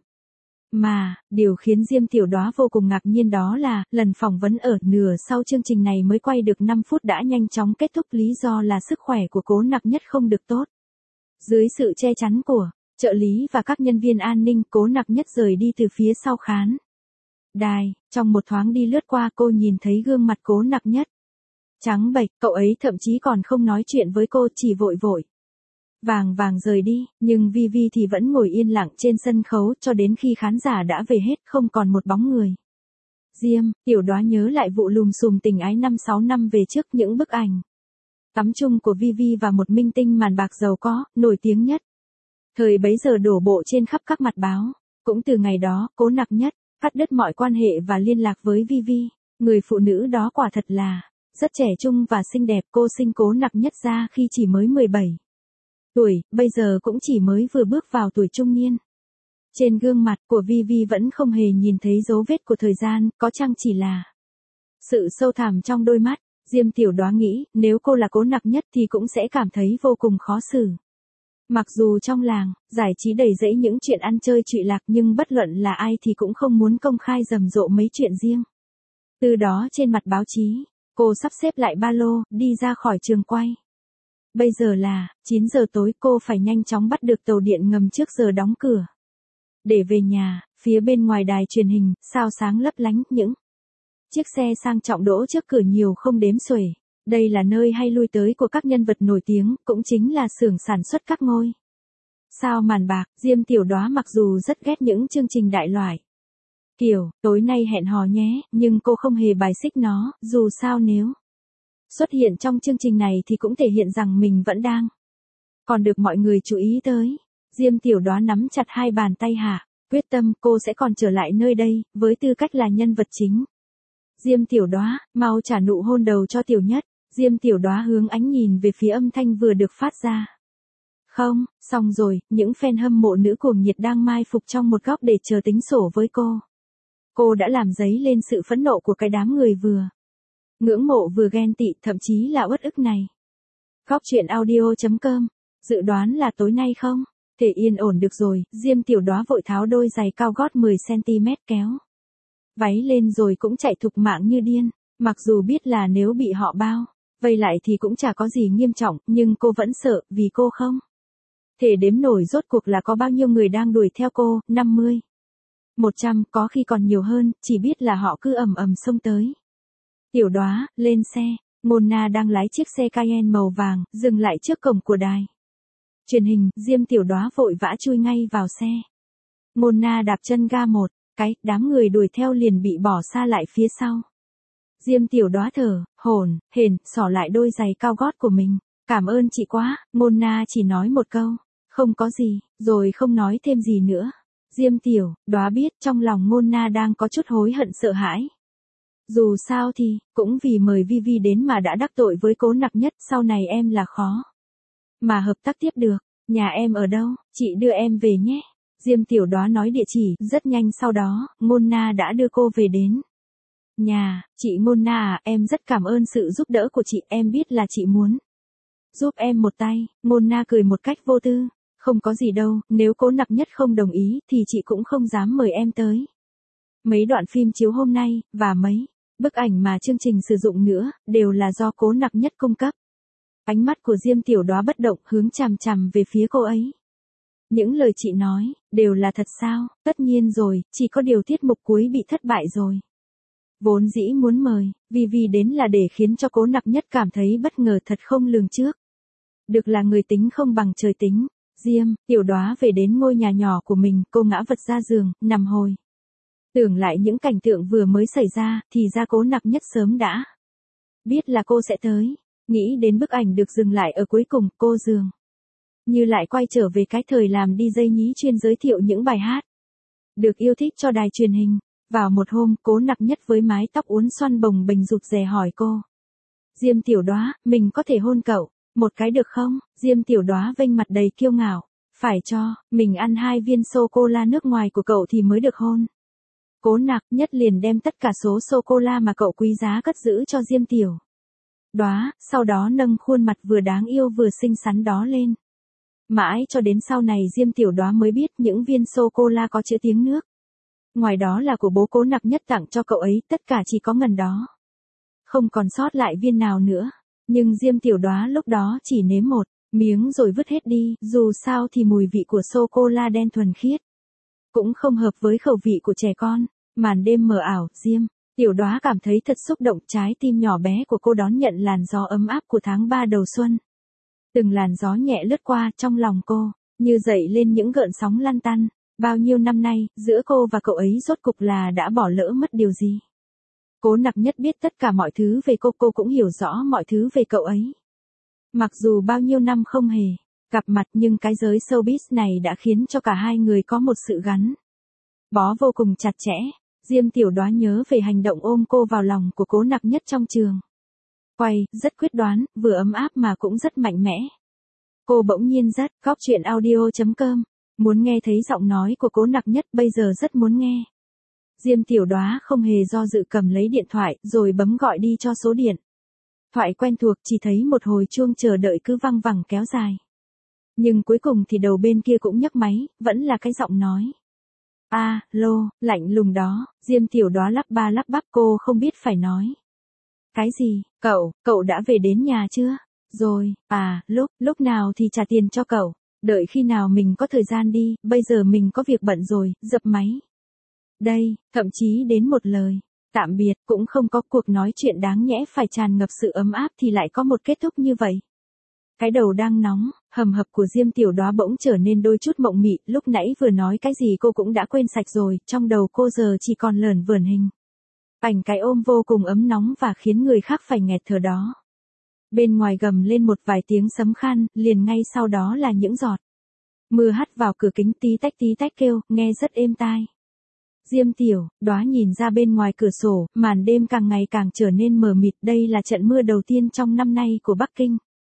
Mà, điều khiến Diêm Tiểu Đóa vô cùng ngạc nhiên đó là, lần phỏng vấn ở nửa sau chương trình này mới quay được năm phút đã nhanh chóng kết thúc, lý do là sức khỏe của Cố Nặc Nhất không được tốt. Dưới sự che chắn của trợ lý và các nhân viên an ninh, Cố Nặc Nhất rời đi từ phía sau khán đài. Trong một thoáng đi lướt qua, cô nhìn thấy gương mặt Cố Nặc Nhất trắng bệch, cậu ấy thậm chí còn không nói chuyện với cô, chỉ vội vội vàng vàng rời đi, nhưng Vi Vi thì vẫn ngồi yên lặng trên sân khấu cho đến khi khán giả đã về hết, không còn một bóng người. Diêm Tiểu Đóa nhớ lại vụ lùm xùm tình ái năm sáu năm về trước, những bức ảnh tắm chung của Vi Vi và một minh tinh màn bạc giàu có, nổi tiếng nhất thời bấy giờ đổ bộ trên khắp các mặt báo. Cũng từ ngày đó, Cố Nặc Nhất cắt đứt mọi quan hệ và liên lạc với Vi Vi. Người phụ nữ đó quả thật là rất trẻ trung và xinh đẹp. Cô sinh Cố Nặc Nhất ra khi chỉ mới mười bảy tuổi, bây giờ cũng chỉ mới vừa bước vào tuổi trung niên. Trên gương mặt của Vi Vi vẫn không hề nhìn thấy dấu vết của thời gian, có chăng chỉ là sự sâu thẳm trong đôi mắt. Diêm Tiểu Đóa nghĩ, nếu cô là Cố Nặc Nhất thì cũng sẽ cảm thấy vô cùng khó xử. Mặc dù trong làng giải trí đầy rẫy những chuyện ăn chơi trụy lạc, nhưng bất luận là ai thì cũng không muốn công khai rầm rộ mấy chuyện riêng. Từ đó trên mặt báo chí, cô sắp xếp lại ba lô, đi ra khỏi trường quay. Bây giờ là chín giờ tối, cô phải nhanh chóng bắt được tàu điện ngầm trước giờ đóng cửa để về nhà. Phía bên ngoài đài truyền hình, sao sáng lấp lánh, những chiếc xe sang trọng đỗ trước cửa nhiều không đếm xuể. Đây là nơi hay lui tới của các nhân vật nổi tiếng, cũng chính là xưởng sản xuất các ngôi sao màn bạc. Diêm Tiểu Đóa mặc dù rất ghét những chương trình đại loại kiểu tối nay hẹn hò nhé, nhưng cô không hề bài xích nó, dù sao nếu xuất hiện trong chương trình này thì cũng thể hiện rằng mình vẫn đang còn được mọi người chú ý tới. Diêm Tiểu Đóa nắm chặt hai bàn tay hạ, quyết tâm cô sẽ còn trở lại nơi đây, với tư cách là nhân vật chính. Diêm Tiểu Đóa, mau trả nụ hôn đầu cho Tiểu Nhất. Diêm Tiểu Đóa hướng ánh nhìn về phía âm thanh vừa được phát ra. Không, xong rồi, những fan hâm mộ nữ cuồng nhiệt đang mai phục trong một góc để chờ tính sổ với cô. Cô đã làm dấy lên sự phẫn nộ của cái đám người vừa ngưỡng mộ vừa ghen tị, thậm chí là uất ức này. Góc truyện audio chấm com. Dự đoán là tối nay không thể yên ổn được rồi. Diêm Tiểu Đóa vội tháo đôi giày cao gót mười xăng ti mét kéo váy lên rồi cũng chạy thục mạng như điên. Mặc dù biết là nếu bị họ bao vây lại thì cũng chả có gì nghiêm trọng, nhưng cô vẫn sợ, vì cô không thể đếm nổi rốt cuộc là có bao nhiêu người đang đuổi theo cô. Năm mươi, một trăm, có khi còn nhiều hơn, chỉ biết là họ cứ ầm ầm xông tới. Tiểu Đóa, lên xe. Ngôn Na đang lái chiếc xe Cayenne màu vàng, dừng lại trước cổng của đài truyền hình. Diêm Tiểu Đóa vội vã chui ngay vào xe. Ngôn Na đạp chân ga một cái, đám người đuổi theo liền bị bỏ xa lại phía sau. Diêm Tiểu Đóa thở hổn hển xỏ lại đôi giày cao gót của mình. Cảm ơn chị quá. Ngôn Na chỉ nói một câu, không có gì, rồi không nói thêm gì nữa. Diêm Tiểu Đóa biết trong lòng Ngôn Na đang có chút hối hận sợ hãi. Dù sao thì, cũng vì mời Vi Vi đến mà đã đắc tội với Cố Nặc Nhất, sau này em là khó mà hợp tác tiếp được. Nhà em ở đâu, chị đưa em về nhé. Diêm Tiểu Đoá nói địa chỉ, rất nhanh sau đó, Ngôn Na đã đưa cô về đến nhà. Chị Ngôn Na à, em rất cảm ơn sự giúp đỡ của chị, em biết là chị muốn giúp em một tay. Ngôn Na cười một cách vô tư. Không có gì đâu, nếu Cố Nặc Nhất không đồng ý, thì chị cũng không dám mời em tới. Mấy đoạn phim chiếu hôm nay, và mấy bức ảnh mà chương trình sử dụng nữa, đều là do Cố Nặc Nhất cung cấp. Ánh mắt của Diêm Tiểu Đoá bất động, hướng chằm chằm về phía cô ấy. Những lời chị nói, đều là thật sao? Tất nhiên rồi, chỉ có điều tiết mục cuối bị thất bại rồi. Vốn dĩ muốn mời, vì vì đến là để khiến cho Cố Nặc Nhất cảm thấy bất ngờ thật không lường trước. Được là người tính không bằng trời tính. Diêm Tiểu Đoá về đến ngôi nhà nhỏ của mình, cô ngã vật ra giường, nằm hồi. Tưởng lại những cảnh tượng vừa mới xảy ra, thì ra Cố Nặc Nhất sớm đã biết là cô sẽ tới. Nghĩ đến bức ảnh được dừng lại ở cuối cùng, cô dường như lại quay trở về cái thời làm đi dây nhí chuyên giới thiệu những bài hát được yêu thích cho đài truyền hình. Vào một hôm, Cố Nặc Nhất với mái tóc uốn xoăn bồng bềnh rụt rè hỏi cô. Diêm Tiểu Đoá, mình có thể hôn cậu một cái được không? Diêm Tiểu Đoá vênh mặt đầy kiêu ngạo. Phải cho mình ăn hai viên sô-cô-la nước ngoài của cậu thì mới được hôn. Cố Nặc Nhất liền đem tất cả số sô-cô-la mà cậu quý giá cất giữ cho Diêm Tiểu Đoá, sau đó nâng khuôn mặt vừa đáng yêu vừa xinh xắn đó lên. Mãi cho đến sau này Diêm Tiểu Đoá mới biết những viên sô-cô-la có chữ tiếng nước. Ngoài đó là của bố Cố Nặc Nhất tặng cho cậu ấy, tất cả chỉ có ngần đó. Không còn sót lại viên nào nữa. Nhưng Diêm Tiểu Đoá lúc đó chỉ nếm một miếng rồi vứt hết đi, dù sao thì mùi vị của sô-cô-la đen thuần khiết cũng không hợp với khẩu vị của trẻ con. Màn đêm mờ ảo, Diêm Tiểu Đoá cảm thấy thật xúc động, trái tim nhỏ bé của cô đón nhận làn gió ấm áp của tháng ba đầu xuân. Từng làn gió nhẹ lướt qua trong lòng cô, như dậy lên những gợn sóng lăn tăn. Bao nhiêu năm nay, giữa cô và cậu ấy rốt cục là đã bỏ lỡ mất điều gì? Cố Nặc Nhất biết tất cả mọi thứ về cô, cô cũng hiểu rõ mọi thứ về cậu ấy. Mặc dù bao nhiêu năm không hề gặp mặt, nhưng cái giới showbiz này đã khiến cho cả hai người có một sự gắn bó vô cùng chặt chẽ. Diêm Tiểu Đoá nhớ về hành động ôm cô vào lòng của Cố Nặc Nhất trong trường quay, rất quyết đoán, vừa ấm áp mà cũng rất mạnh mẽ. Cô bỗng nhiên rất, góc chuyện audio chấm com, muốn nghe thấy giọng nói của Cố Nặc Nhất, bây giờ rất muốn nghe. Diêm Tiểu Đoá không hề do dự cầm lấy điện thoại, rồi bấm gọi đi cho số điện thoại quen thuộc, chỉ thấy một hồi chuông chờ đợi cứ văng vẳng kéo dài. Nhưng cuối cùng thì đầu bên kia cũng nhấc máy, vẫn là cái giọng nói. A, lô, lạnh lùng đó. Diêm Tiểu Đoá lắp ba lắp bắp, cô không biết phải nói cái gì. Cậu, cậu đã về đến nhà chưa? Rồi, à, lúc, lúc nào thì trả tiền cho cậu? Đợi khi nào mình có thời gian đi, bây giờ mình có việc bận rồi, dập máy. Đây, thậm chí đến một lời tạm biệt cũng không có. Cuộc nói chuyện đáng nhẽ phải tràn ngập sự ấm áp thì lại có một kết thúc như vậy. Cái đầu đang nóng hầm hập của Diêm Tiểu Đoá bỗng trở nên đôi chút mộng mị, lúc nãy vừa nói cái gì cô cũng đã quên sạch rồi, trong đầu cô giờ chỉ còn lởn vởn hình ảnh cái ôm vô cùng ấm nóng và khiến người khác phải nghẹt thở đó. Bên ngoài gầm lên một vài tiếng sấm khan, liền ngay sau đó là những giọt mưa hắt vào cửa kính, tí tách tí tách kêu, nghe rất êm tai. Diêm Tiểu Đoá nhìn ra bên ngoài cửa sổ, màn đêm càng ngày càng trở nên mờ mịt, đây là trận mưa đầu tiên trong năm nay của Bắc Kinh.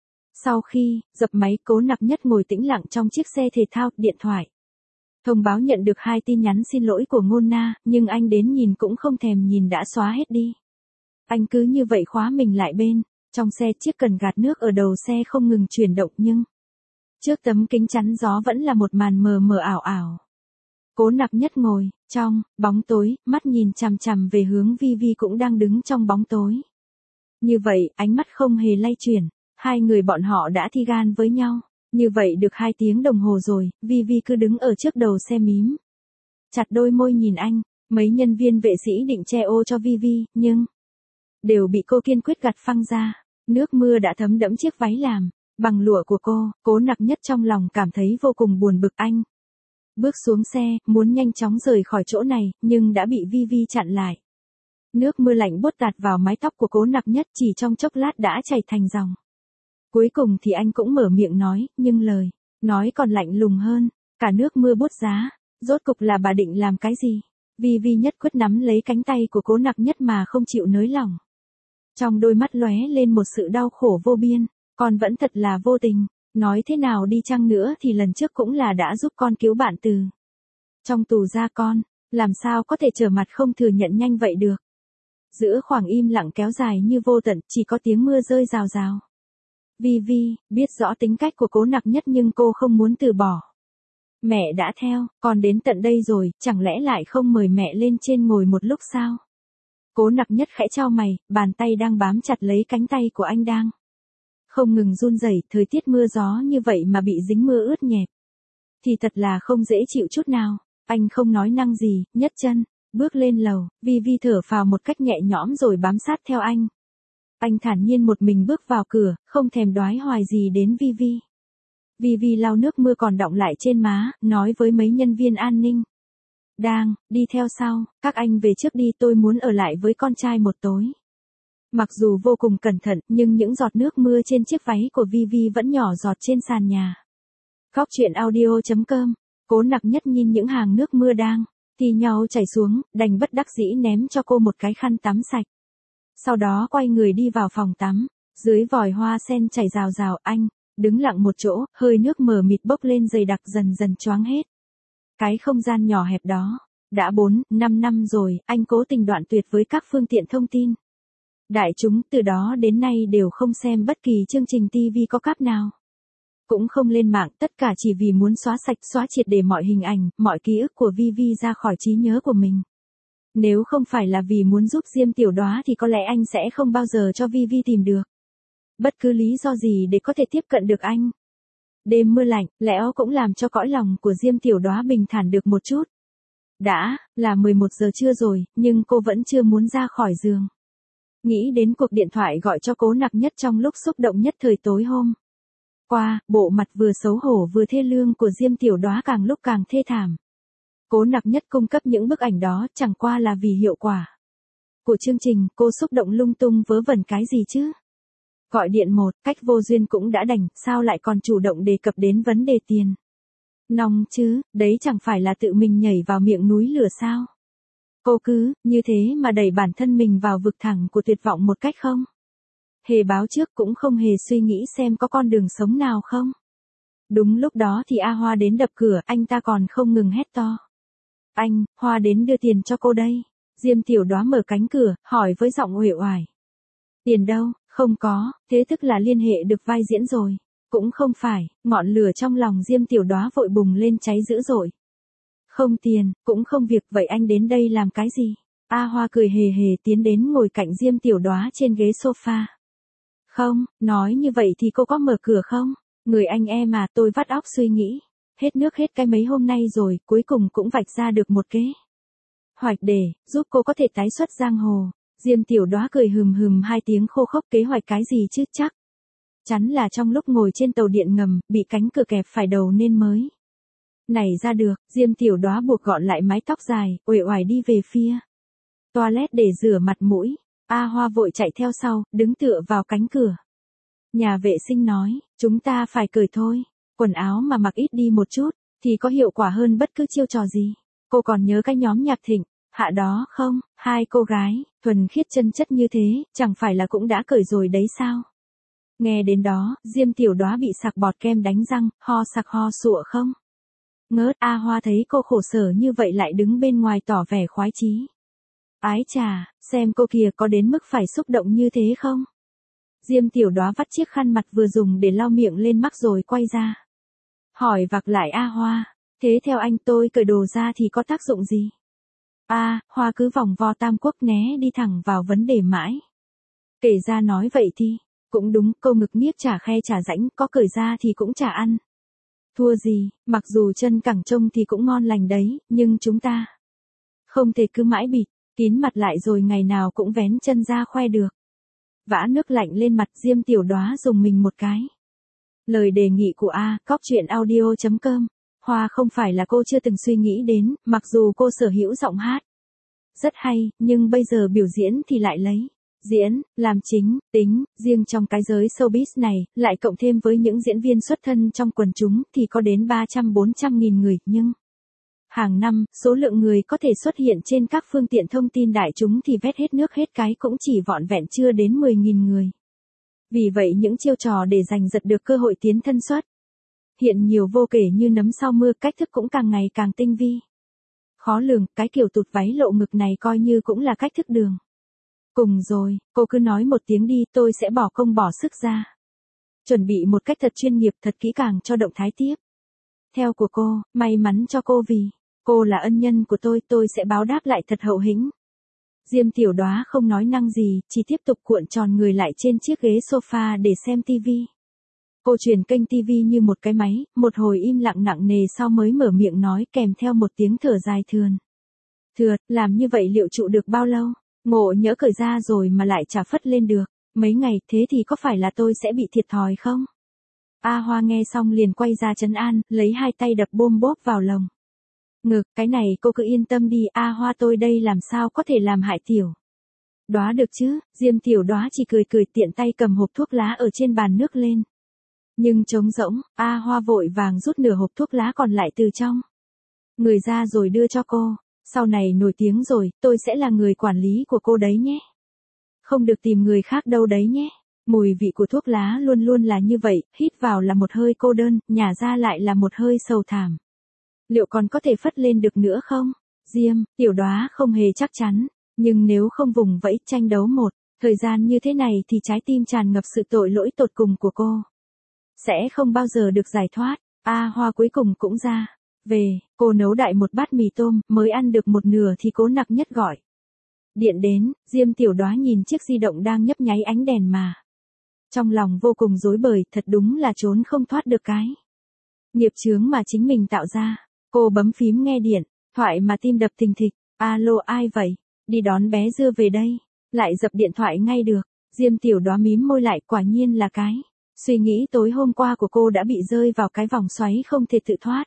Sau khi dập máy, Cố Nặc Nhất ngồi tĩnh lặng trong chiếc xe thể thao, điện thoại thông báo nhận được hai tin nhắn xin lỗi của Ngôn Na, nhưng anh đến nhìn cũng không thèm nhìn đã xóa hết đi. Anh cứ như vậy khóa mình lại bên trong xe, chiếc cần gạt nước ở đầu xe không ngừng chuyển động, nhưng trước tấm kính chắn gió vẫn là một màn mờ mờ ảo ảo. Cố Nặc Nhất ngồi trong bóng tối, mắt nhìn chằm chằm về hướng Vi Vi cũng đang đứng trong bóng tối. Như vậy, ánh mắt không hề lay chuyển. Hai người bọn họ đã thi gan với nhau. Như vậy được hai tiếng đồng hồ rồi, Vi Vi cứ đứng ở trước đầu xe mím chặt đôi môi nhìn anh. Mấy nhân viên vệ sĩ định che ô cho Vi Vi, nhưng đều bị cô kiên quyết gạt phăng ra. Nước mưa đã thấm đẫm chiếc váy làm bằng lụa của cô. Cố Nặc Nhất trong lòng cảm thấy vô cùng buồn bực. Anh bước xuống xe, muốn nhanh chóng rời khỏi chỗ này, nhưng đã bị Vi Vi chặn lại. Nước mưa lạnh buốt tạt vào mái tóc của Cố Nặc Nhất, chỉ trong chốc lát đã chảy thành dòng. Cuối cùng thì anh cũng mở miệng nói, nhưng lời nói còn lạnh lùng hơn cả nước mưa buốt giá. Rốt cục là bà định làm cái gì? Vi Vi nhất quyết nắm lấy cánh tay của Cố Nặc Nhất mà không chịu nới lỏng. Trong đôi mắt lóe lên một sự đau khổ vô biên, con vẫn thật là vô tình. Nói thế nào đi chăng nữa thì lần trước cũng là đã giúp con cứu bạn từ trong tù ra con, làm sao có thể trở mặt không thừa nhận nhanh vậy được. Giữa khoảng im lặng kéo dài như vô tận, chỉ có tiếng mưa rơi rào rào. Vi Vi, biết rõ tính cách của Cố Nặc Nhất nhưng cô không muốn từ bỏ. Mẹ đã theo, con đến tận đây rồi, chẳng lẽ lại không mời mẹ lên trên ngồi một lúc sao? Cố Nặc Nhất khẽ chau mày, bàn tay đang bám chặt lấy cánh tay của anh đang không ngừng run rẩy, thời tiết mưa gió như vậy mà bị dính mưa ướt nhẹp. Thì thật là không dễ chịu chút nào. Anh không nói năng gì, nhấc chân, bước lên lầu, Vi Vi thở phào một cách nhẹ nhõm rồi bám sát theo anh. Anh thản nhiên một mình bước vào cửa, không thèm đoái hoài gì đến Vi Vi. Vi Vi lau nước mưa còn đọng lại trên má, nói với mấy nhân viên an ninh. Đang, đi theo sau, các anh về trước đi, tôi muốn ở lại với con trai một tối. Mặc dù vô cùng cẩn thận, nhưng những giọt nước mưa trên chiếc váy của Vi Vi vẫn nhỏ giọt trên sàn nhà. Góc truyện audio chấm com. Cố Nặc Nhất nhìn những hàng nước mưa đang thì nhau chảy xuống, đành bất đắc dĩ ném cho cô một cái khăn tắm sạch. Sau đó quay người đi vào phòng tắm, dưới vòi hoa sen chảy rào rào, anh đứng lặng một chỗ, hơi nước mờ mịt bốc lên dày đặc dần dần choáng hết. Cái không gian nhỏ hẹp đó, đã bốn, năm năm rồi, anh cố tình đoạn tuyệt với các phương tiện thông tin đại chúng, từ đó đến nay đều không xem bất kỳ chương trình ti vi có cáp nào. Cũng không lên mạng, tất cả chỉ vì muốn xóa sạch, xóa triệt để mọi hình ảnh, mọi ký ức của Vi Vi ra khỏi trí nhớ của mình. Nếu không phải là vì muốn giúp Diêm Tiểu Đoá thì có lẽ anh sẽ không bao giờ cho Vi Vi tìm được bất cứ lý do gì để có thể tiếp cận được anh. Đêm mưa lạnh, lẽo cũng làm cho cõi lòng của Diêm Tiểu Đoá bình thản được một chút. Đã là mười một giờ trưa rồi, nhưng cô vẫn chưa muốn ra khỏi giường. Nghĩ đến cuộc điện thoại gọi cho Cố Nặc Nhất trong lúc xúc động nhất thời tối hôm qua, bộ mặt vừa xấu hổ vừa thê lương của Diêm Tiểu Đoá càng lúc càng thê thảm. Cố Nặc Nhất cung cấp những bức ảnh đó chẳng qua là vì hiệu quả của chương trình, cô xúc động lung tung vớ vẩn cái gì chứ? Gọi điện một cách vô duyên cũng đã đành, sao lại còn chủ động đề cập đến vấn đề tiền nong chứ, đấy chẳng phải là tự mình nhảy vào miệng núi lửa sao? Cô cứ như thế mà đẩy bản thân mình vào vực thẳm của tuyệt vọng một cách không hề báo trước, cũng không hề suy nghĩ xem có con đường sống nào không. Đúng lúc đó thì A Hoa đến đập cửa, anh ta còn không ngừng hét to. Anh, Hoa đến đưa tiền cho cô đây. Diêm Tiểu Đoá mở cánh cửa, hỏi với giọng uể oải. Tiền đâu, không có, thế tức là liên hệ được vai diễn rồi. Cũng không phải, ngọn lửa trong lòng Diêm Tiểu Đoá vội bùng lên cháy dữ dội. Không tiền, cũng không việc, vậy anh đến đây làm cái gì? A Hoa cười hề hề tiến đến ngồi cạnh Diêm Tiểu Đoá trên ghế sofa. Không, nói như vậy thì cô có mở cửa không? Người anh em mà, tôi vắt óc suy nghĩ. Hết nước hết cái mấy hôm nay rồi, cuối cùng cũng vạch ra được một kế hoạch để giúp cô có thể tái xuất giang hồ. Diêm Tiểu Đoá cười hừm hừm hai tiếng khô khốc, kế hoạch cái gì chứ, chắc chắn là trong lúc ngồi trên tàu điện ngầm, bị cánh cửa kẹp phải đầu nên mới nảy ra được. Diêm Tiểu Đoá buộc gọn lại mái tóc dài, uể oải đi về phía toilet để rửa mặt mũi. A Hoa vội chạy theo sau, đứng tựa vào cánh cửa. Nhà vệ sinh nói, chúng ta phải cởi thôi, quần áo mà mặc ít đi một chút, thì có hiệu quả hơn bất cứ chiêu trò gì. Cô còn nhớ cái nhóm Nhạc Thịnh Hạ đó không? Hai cô gái, thuần khiết chân chất như thế, chẳng phải là cũng đã cởi rồi đấy sao? Nghe đến đó, Diêm Tiểu Đoá bị sặc bọt kem đánh răng, ho sặc ho sụa không? Ngớt, A Hoa thấy cô khổ sở như vậy lại đứng bên ngoài tỏ vẻ khoái chí. Ái chà, xem cô kìa có đến mức phải xúc động như thế không? Diêm Tiểu Đoá vắt chiếc khăn mặt vừa dùng để lau miệng lên mắt rồi quay ra. Hỏi vặc lại A Hoa, thế theo anh tôi cởi đồ ra thì có tác dụng gì? A, Hoa cứ vòng vo tam quốc né đi thẳng vào vấn đề mãi. Kể ra nói vậy thì, cũng đúng, câu ngực niếp chả khe chả rãnh, có cởi ra thì cũng chả ăn thua gì, mặc dù chân cẳng trông thì cũng ngon lành đấy, nhưng chúng ta không thể cứ mãi bịt kín mặt lại rồi ngày nào cũng vén chân ra khoe được. Vã nước lạnh lên mặt, Diêm Tiểu Đoá dùng mình một cái. Lời đề nghị của A, góc truyện audio chấm com. Hoa không phải là cô chưa từng suy nghĩ đến, mặc dù cô sở hữu giọng hát rất hay, nhưng bây giờ biểu diễn thì lại lấy diễn làm chính tính, riêng trong cái giới showbiz này, lại cộng thêm với những diễn viên xuất thân trong quần chúng thì có đến ba trăm bốn trăm nghìn người, nhưng hàng năm, số lượng người có thể xuất hiện trên các phương tiện thông tin đại chúng thì vét hết nước hết cái cũng chỉ vỏn vẹn chưa đến mười nghìn người. Vì vậy những chiêu trò để giành giật được cơ hội tiến thân xuất hiện nhiều vô kể như nấm sau mưa, cách thức cũng càng ngày càng tinh vi. Khó lường, cái kiểu tụt váy lộ ngực này coi như cũng là cách thức đường. Cùng rồi, cô cứ nói một tiếng đi, tôi sẽ bỏ công bỏ sức ra. Chuẩn bị một cách thật chuyên nghiệp, thật kỹ càng cho động thái tiếp theo của cô, may mắn cho cô vì cô là ân nhân của tôi, tôi sẽ báo đáp lại thật hậu hĩnh. Diêm Tiểu Đoá không nói năng gì, chỉ tiếp tục cuộn tròn người lại trên chiếc ghế sofa để xem tivi. Cô chuyển kênh tivi như một cái máy, một hồi im lặng nặng nề sau mới mở miệng nói kèm theo một tiếng thở dài thườn. Thượt, làm như vậy liệu trụ được bao lâu? Ngộ nhỡ cởi ra rồi mà lại chả phất lên được. Mấy ngày, thế thì có phải là tôi sẽ bị thiệt thòi không? A Hoa nghe xong liền quay ra trấn an, lấy hai tay đập bôm bốp vào lồng ngực, cái này cô cứ yên tâm đi, A Hoa tôi đây làm sao có thể làm hại Tiểu Đoá được chứ? Diêm Tiểu Đoá chỉ cười cười tiện tay cầm hộp thuốc lá ở trên bàn nước lên. Nhưng trống rỗng, A Hoa vội vàng rút nửa hộp thuốc lá còn lại từ trong người ra rồi đưa cho cô. Sau này nổi tiếng rồi, tôi sẽ là người quản lý của cô đấy nhé. Không được tìm người khác đâu đấy nhé. Mùi vị của thuốc lá luôn luôn là như vậy, hít vào là một hơi cô đơn, nhả ra lại là một hơi sầu thảm. Liệu còn có thể phất lên được nữa không? Diêm, Tiểu Đoá không hề chắc chắn, nhưng nếu không vùng vẫy tranh đấu một thời gian như thế này thì trái tim tràn ngập sự tội lỗi tột cùng của cô sẽ không bao giờ được giải thoát. A Hoa cuối cùng cũng ra về, cô nấu đại một bát mì tôm, mới ăn được một nửa thì Cố Nặc Nhất gọi điện đến. Diêm Tiểu Đoá nhìn chiếc di động đang nhấp nháy ánh đèn mà trong lòng vô cùng rối bời, thật đúng là trốn không thoát được cái nghiệp chướng mà chính mình tạo ra. Cô bấm phím nghe điện thoại mà tim đập thình thịch. Alo, ai vậy? Đi đón bé Dưa về đây. Lại dập điện thoại ngay được. Diêm Tiểu Đoá mím môi lại, quả nhiên là cái suy nghĩ tối hôm qua của cô đã bị rơi vào cái vòng xoáy không thể tự thoát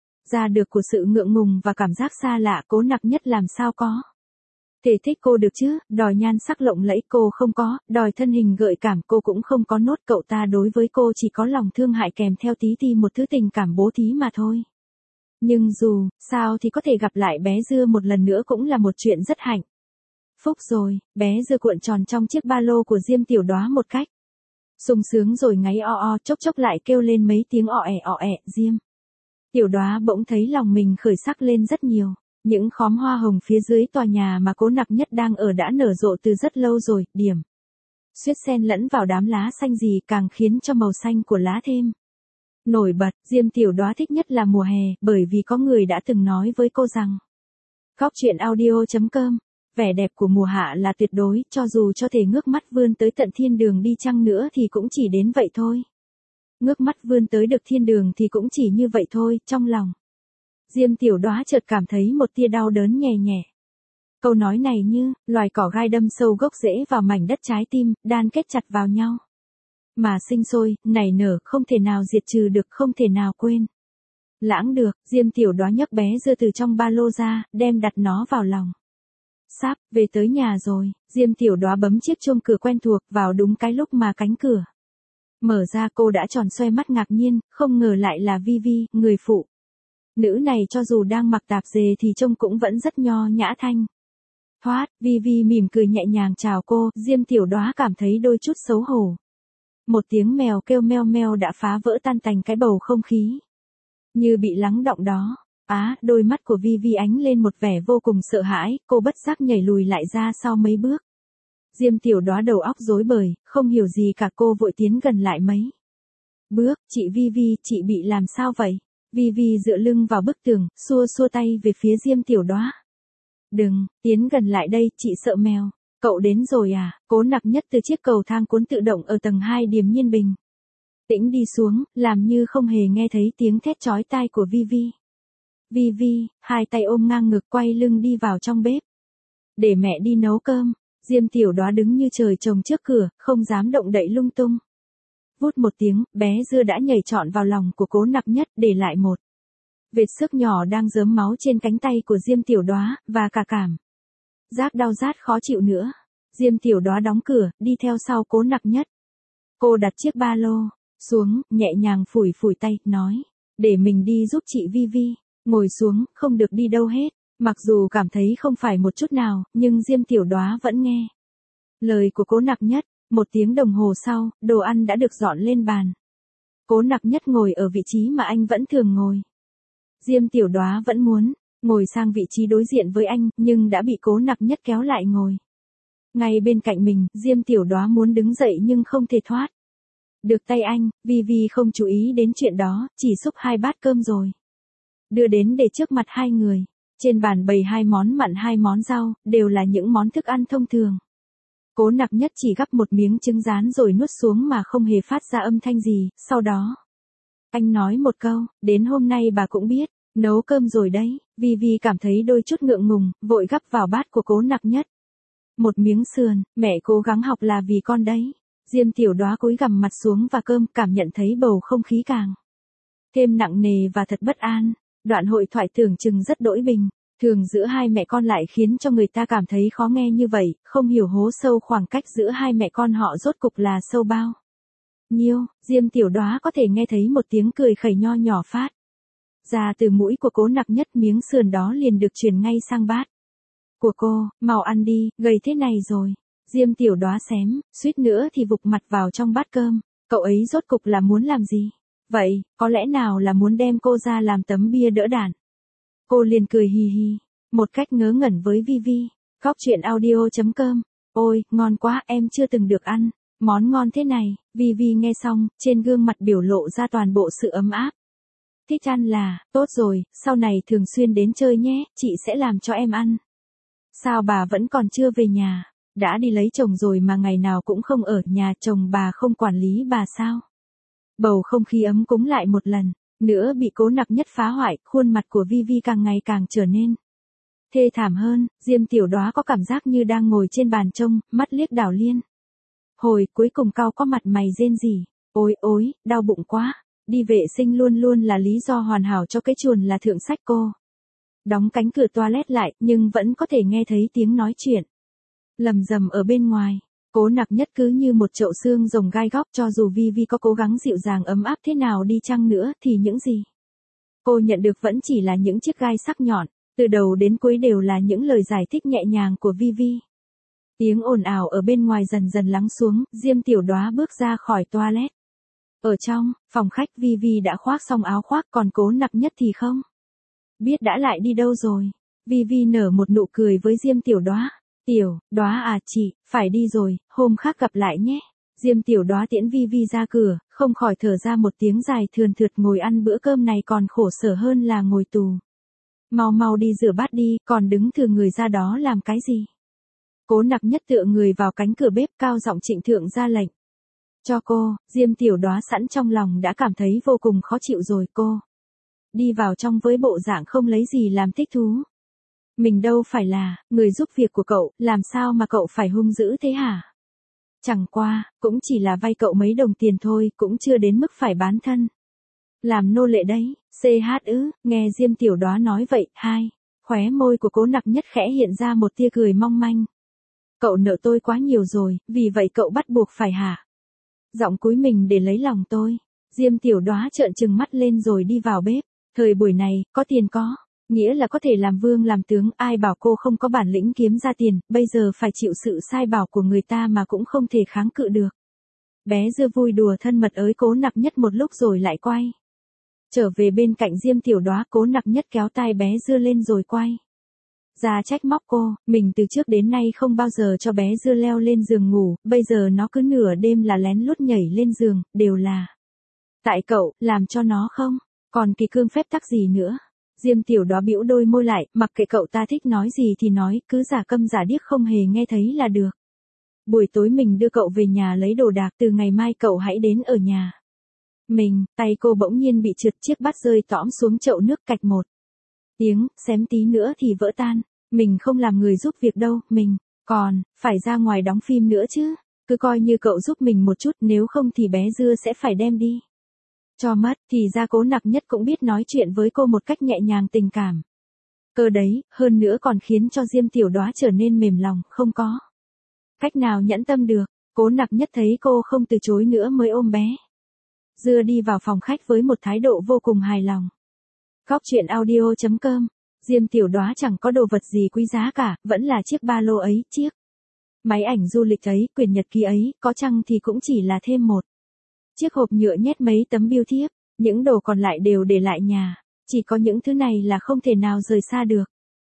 ra được của sự ngượng ngùng và cảm giác xa lạ. Cố Nặc Nhất làm sao có thể thích cô được chứ? Đòi nhan sắc lộng lẫy cô không có, đòi thân hình gợi cảm cô cũng không có nốt. Cậu ta đối với cô chỉ có lòng thương hại kèm theo tí ti một thứ tình cảm bố thí mà thôi. Nhưng dù sao thì có thể gặp lại bé Dưa một lần nữa cũng là một chuyện rất hạnh phúc rồi. Bé Dưa cuộn tròn trong chiếc ba lô của Diêm Tiểu Đoá một cách sung sướng rồi ngáy o o, chốc chốc lại kêu lên mấy tiếng ọ ẹ ọ ẹ. Diêm Tiểu Đoá bỗng thấy lòng mình khởi sắc lên rất nhiều. Những khóm hoa hồng phía dưới tòa nhà mà Cố Nặc Nhất đang ở đã nở rộ từ rất lâu rồi, điểm xuyết xen lẫn vào đám lá xanh gì càng khiến cho màu xanh của lá thêm nổi bật. Diêm Tiểu Đoá thích nhất là mùa hè, bởi vì có người đã từng nói với cô rằng Góc truyện audio chấm com, vẻ đẹp của mùa hạ là tuyệt đối, cho dù cho thể ngước mắt vươn tới tận thiên đường đi chăng nữa thì cũng chỉ đến vậy thôi. Ngước mắt vươn tới được thiên đường thì cũng chỉ như vậy thôi. Trong lòng Diêm Tiểu Đoá chợt cảm thấy một tia đau đớn nhẹ nhẹ. Câu nói này như loài cỏ gai đâm sâu gốc rễ vào mảnh đất trái tim, đan kết chặt vào nhau mà sinh sôi, nảy nở, không thể nào diệt trừ được, không thể nào quên lãng được. Diêm Tiểu Đoá nhấc bé Dưa từ trong ba lô ra, đem đặt nó vào lòng. Sắp về tới nhà rồi. Diêm Tiểu Đoá bấm chiếc chuông cửa quen thuộc vào đúng cái lúc mà cánh cửa mở ra. Cô đã tròn xoe mắt ngạc nhiên, không ngờ lại là Vi Vi, người phụ nữ này cho dù đang mặc tạp dề thì trông cũng vẫn rất nho nhã thanh thoát. Vi Vi mỉm cười nhẹ nhàng chào cô. Diêm Tiểu Đoá cảm thấy đôi chút xấu hổ. Một tiếng mèo kêu meo meo đã phá vỡ tan tành cái bầu không khí như bị lắng đọng đó. Á, đôi mắt của Vi Vi ánh lên một vẻ vô cùng sợ hãi, cô bất giác nhảy lùi lại ra sau mấy bước. Diêm Tiểu Đoá đầu óc rối bời, không hiểu gì cả. Cô vội tiến gần lại mấy bước. Chị Vi Vi, chị bị làm sao vậy? Vi Vi dựa lưng vào bức tường, xua xua tay về phía Diêm Tiểu Đoá. Đừng, tiến gần lại đây, chị sợ mèo. Cậu đến rồi à? Cố Nặc Nhất từ chiếc cầu thang cuốn tự động ở tầng hai điềm nhiên bình tĩnh đi xuống, làm như không hề nghe thấy tiếng thét chói tai của Vi Vi. Vi Vi, hai tay ôm ngang ngực quay lưng đi vào trong bếp. Để mẹ đi nấu cơm. Diêm Tiểu Đoá đứng như trời trồng trước cửa, không dám động đậy lung tung. Vút một tiếng, bé Dưa đã nhảy trọn vào lòng của Cố Nặc Nhất, để lại một vệt xước nhỏ đang rớm máu trên cánh tay của Diêm Tiểu Đoá, và cả cảm giác đau rát khó chịu nữa. Diêm Tiểu Đoá đóng cửa, đi theo sau Cố Nặc Nhất. Cô đặt chiếc ba lô xuống, nhẹ nhàng phủi phủi tay, nói, để mình đi giúp chị Vi Vi. Ngồi xuống, không được đi đâu hết. Mặc dù cảm thấy không phải một chút nào, nhưng Diêm Tiểu Đoá vẫn nghe lời của Cố Nặc Nhất. Một tiếng đồng hồ sau, đồ ăn đã được dọn lên bàn. Cố Nặc Nhất ngồi ở vị trí mà anh vẫn thường ngồi. Diêm Tiểu Đoá vẫn muốn ngồi sang vị trí đối diện với anh, nhưng đã bị Cố Nặc Nhất kéo lại ngồi. Ngay bên cạnh mình, Diêm Tiểu Đoá muốn đứng dậy nhưng không thể thoát được tay anh. Vi Vi không chú ý đến chuyện đó, chỉ xúc hai bát cơm rồi đưa đến để trước mặt hai người. Trên bàn bày hai món mặn hai món rau, đều là những món thức ăn thông thường. Cố Nặc Nhất chỉ gắp một miếng trứng rán rồi nuốt xuống mà không hề phát ra âm thanh gì, sau đó anh nói một câu, đến hôm nay bà cũng biết nấu cơm rồi đấy. Vi Vi cảm thấy đôi chút ngượng ngùng, vội gắp vào bát của Cố Nặc Nhất. Một miếng sườn, mẹ cố gắng học là vì con đấy. Diêm Tiểu Đoá cúi gằm mặt xuống và cơm, cảm nhận thấy bầu không khí càng thêm nặng nề và thật bất an. Đoạn hội thoại tưởng chừng rất đỗi bình thường giữa hai mẹ con lại khiến cho người ta cảm thấy khó nghe như vậy, không hiểu hố sâu khoảng cách giữa hai mẹ con họ rốt cục là sâu bao nhiêu. Diêm Tiểu Đoá có thể nghe thấy một tiếng cười khẩy nho nhỏ phát ra từ mũi của Cố Nặc Nhất, miếng sườn đó liền được chuyển ngay sang bát của cô. Mau ăn đi, gầy thế này rồi. Diêm Tiểu Đoá xém, suýt nữa thì vụt mặt vào trong bát cơm. Cậu ấy rốt cục là muốn làm gì? Vậy, có lẽ nào là muốn đem cô ra làm tấm bia đỡ đạn? Cô liền cười hì hì, một cách ngớ ngẩn với Vi Vi. Góc truyện audio chấm com. Ôi, ngon quá, em chưa từng được ăn món ngon thế này. Vi Vi nghe xong, trên gương mặt biểu lộ ra toàn bộ sự ấm áp. Thích ăn là, tốt rồi, sau này thường xuyên đến chơi nhé, chị sẽ làm cho em ăn. Sao bà vẫn còn chưa về nhà? Đã đi lấy chồng rồi mà ngày nào cũng không ở nhà, chồng bà không quản lý bà sao? Bầu không khí ấm cúng lại một lần nữa bị Cố Nặc Nhất phá hoại, khuôn mặt của Vi Vi càng ngày càng trở nên thê thảm hơn. Diêm Tiểu Đoá có cảm giác như đang ngồi trên bàn trông, mắt liếc đảo liên hồi, cuối cùng cau có mặt mày rên rỉ. Ôi ôi, đau bụng quá. Đi vệ sinh luôn luôn là lý do hoàn hảo cho cái chuồn là thượng sách. Cô đóng cánh cửa toilet lại, nhưng vẫn có thể nghe thấy tiếng nói chuyện lầm rầm ở bên ngoài. Cố Nặc Nhất cứ như một chậu xương rồng gai góc, cho dù Vi Vi có cố gắng dịu dàng ấm áp thế nào đi chăng nữa thì những gì cô nhận được vẫn chỉ là những chiếc gai sắc nhọn, từ đầu đến cuối đều là những lời giải thích nhẹ nhàng của Vi Vi. Tiếng ồn ào ở bên ngoài dần dần lắng xuống, Diêm Tiểu Đoá bước ra khỏi toilet. Ở trong phòng khách, Vi Vi đã khoác xong áo khoác, còn Cố Nặc Nhất thì không biết đã lại đi đâu rồi. Vi Vi nở một nụ cười với Diêm Tiểu Đoá. Tiểu Đoá à, chị phải đi rồi, hôm khác gặp lại nhé. Diêm Tiểu Đoá tiễn Vi Vi ra cửa, không khỏi thở ra một tiếng dài thườn thượt, ngồi ăn bữa cơm này còn khổ sở hơn là ngồi tù. Mau mau đi rửa bát đi, còn đứng thừa người ra đó làm cái gì? Cố Nặc Nhất tựa người vào cánh cửa bếp, cao giọng trịnh thượng ra lệnh cho cô. Diêm Tiểu Đoá sẵn trong lòng đã cảm thấy vô cùng khó chịu rồi. Cô đi vào trong với bộ dạng không lấy gì làm thích thú. Mình đâu phải là người giúp việc của cậu, làm sao mà cậu phải hung dữ thế hả? Chẳng qua, cũng chỉ là vay cậu mấy đồng tiền thôi, cũng chưa đến mức phải bán thân làm nô lệ đấy. Ch ư, nghe Diêm Tiểu Đoá nói vậy, hai khóe môi của Cố Nặc Nhất khẽ hiện ra một tia cười mong manh. Cậu nợ tôi quá nhiều rồi, vì vậy cậu bắt buộc phải hả? Giọng cúi mình để lấy lòng tôi. Diêm Tiểu Đoá trợn trừng mắt lên rồi đi vào bếp. Thời buổi này, có tiền có nghĩa là có thể làm vương làm tướng, ai bảo cô không có bản lĩnh kiếm ra tiền, bây giờ phải chịu sự sai bảo của người ta mà cũng không thể kháng cự được. Bé Dưa vui đùa thân mật ới Cố Nặc Nhất một lúc rồi lại quay trở về bên cạnh Diêm Tiểu Đoá. Cố Nặc Nhất kéo tai bé Dưa lên rồi quay ra trách móc cô, mình từ trước đến nay không bao giờ cho bé Dưa leo lên giường ngủ, bây giờ nó cứ nửa đêm là lén lút nhảy lên giường, đều là tại cậu, làm cho nó không còn kỳ cương phép tắc gì nữa. Diêm Tiểu Đoá bĩu đôi môi lại, mặc kệ cậu ta thích nói gì thì nói, cứ giả câm giả điếc không hề nghe thấy là được. Buổi tối mình đưa cậu về nhà lấy đồ đạc, từ ngày mai cậu hãy đến ở nhà mình. Tay cô bỗng nhiên bị trượt, chiếc bát rơi tõm xuống chậu nước, cạch một tiếng, xém tí nữa thì vỡ tan. Mình không làm người giúp việc đâu, mình còn phải ra ngoài đóng phim nữa chứ. Cứ coi như cậu giúp mình một chút, nếu không thì bé Dưa sẽ phải đem đi cho mất. Thì ra Cố Nặc Nhất cũng biết nói chuyện với cô một cách nhẹ nhàng tình cảm cơ đấy, hơn nữa còn khiến cho Diêm Tiểu Đoá trở nên mềm lòng, không có cách nào nhẫn tâm được. Cố Nặc Nhất thấy cô không từ chối nữa mới ôm bé Dưa đi vào phòng khách với một thái độ vô cùng hài lòng. Góc truyện audio chấm com. Diêm Tiểu Đoá chẳng có đồ vật gì quý giá cả, vẫn là chiếc ba lô ấy, chiếc Máy ảnh du lịch ấy, quyển nhật ký ấy, có chăng thì cũng chỉ là thêm một chiếc hộp nhựa nhét mấy tấm bưu thiếp, những đồ còn lại đều để lại nhà, chỉ có những thứ này là không thể nào rời xa được.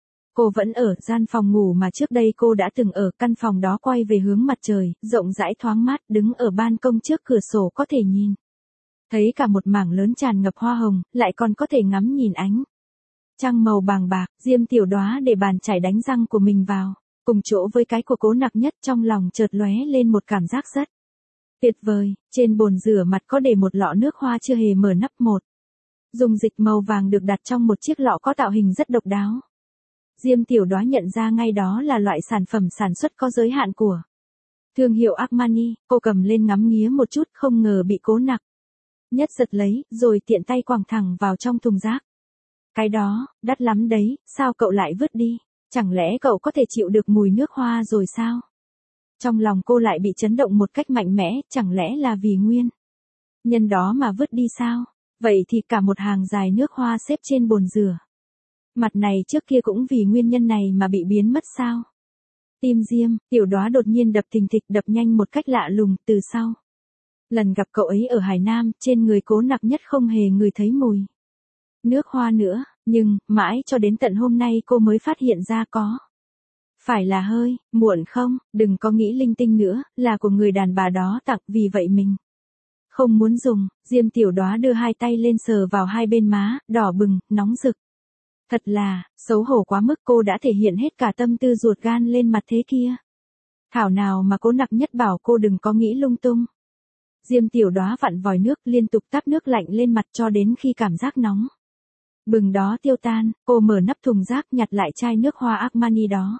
Cô vẫn ở gian phòng ngủ mà trước đây cô đã từng ở, căn phòng đó quay về hướng mặt trời, rộng rãi thoáng mát, đứng ở ban công trước cửa sổ có thể nhìn thấy cả một mảng lớn tràn ngập hoa hồng, lại còn có thể ngắm nhìn ánh trăng màu bàng bạc. Diêm Tiểu Đóa để bàn chải đánh răng của mình vào, cùng chỗ với cái của Cố Nặc Nhất, trong lòng chợt lóe lên một cảm giác rất tuyệt vời. Trên bồn rửa mặt có để một lọ nước hoa chưa hề mở nắp, một dung dịch màu vàng được đặt trong một chiếc lọ có tạo hình rất độc đáo. Diêm Tiểu Đóa nhận ra ngay đó là loại sản phẩm sản xuất có giới hạn của thương hiệu Armani. Cô cầm lên ngắm nghía một chút, không ngờ bị Cố Nặc Nhất giật lấy, rồi tiện tay quẳng thẳng vào trong thùng rác. Cái đó, đắt lắm đấy, sao cậu lại vứt đi? Chẳng lẽ cậu có thể chịu được mùi nước hoa rồi sao? Trong lòng cô lại bị chấn động một cách mạnh mẽ, chẳng lẽ là vì nguyên nhân đó mà vứt đi sao? Vậy thì cả một hàng dài nước hoa xếp trên bồn rửa mặt này trước kia cũng vì nguyên nhân này mà bị biến mất sao? Tim Diêm Tiểu Đóa đột nhiên đập thình thịch, đập nhanh một cách lạ lùng. Từ sau lần gặp cậu ấy ở Hải Nam, trên người Cố Nặc Nhất không hề ngửi thấy mùi nước hoa nữa, nhưng mãi cho đến tận hôm nay cô mới phát hiện ra có phải là hơi muộn không. Đừng có nghĩ linh tinh nữa, là của người đàn bà đó tặng, vì vậy mình không muốn dùng. Diêm Tiểu Đóa đưa hai tay lên sờ vào hai bên má, đỏ bừng, nóng rực. Thật là xấu hổ quá mức, cô đã thể hiện hết cả tâm tư ruột gan lên mặt thế kia. Thảo nào mà Cố Nặc Nhất bảo cô đừng có nghĩ lung tung. Diêm Tiểu Đóa vặn vòi nước, liên tục táp nước lạnh lên mặt cho đến khi cảm giác nóng bừng đó tiêu tan. Cô mở nắp thùng rác, nhặt lại chai nước hoa Armani đó.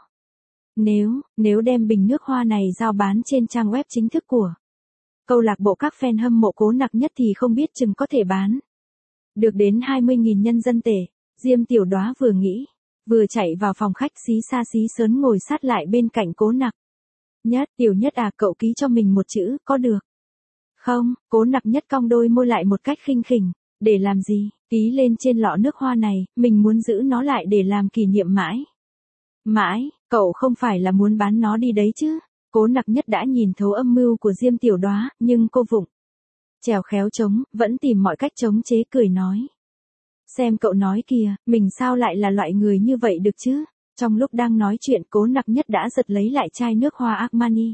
Nếu, nếu đem bình nước hoa này giao bán trên trang web chính thức của câu lạc bộ các fan hâm mộ Cố Nặc Nhất thì không biết chừng có thể bán được đến hai mươi nghìn nhân dân tệ. Diêm Tiểu Đóa vừa nghĩ, vừa chạy vào phòng khách, xí xa xí sớn ngồi sát lại bên cạnh Cố Nặc Nhất. Tiểu Nhất à, cậu ký cho mình một chữ, có được không? Cố Nặc Nhất cong đôi môi lại một cách khinh khỉnh. Để làm gì? Ký lên trên lọ nước hoa này, mình muốn giữ nó lại để làm kỷ niệm mãi. Mãi, cậu không phải là muốn bán nó đi đấy chứ? Cố Nặc Nhất đã nhìn thấu âm mưu của Diêm Tiểu Đóa, nhưng cô vụng chèo khéo chống, vẫn tìm mọi cách chống chế, cười nói. Xem cậu nói kìa, mình sao lại là loại người như vậy được chứ? Trong lúc đang nói chuyện, Cố Nặc Nhất đã giật lấy lại chai nước hoa Armani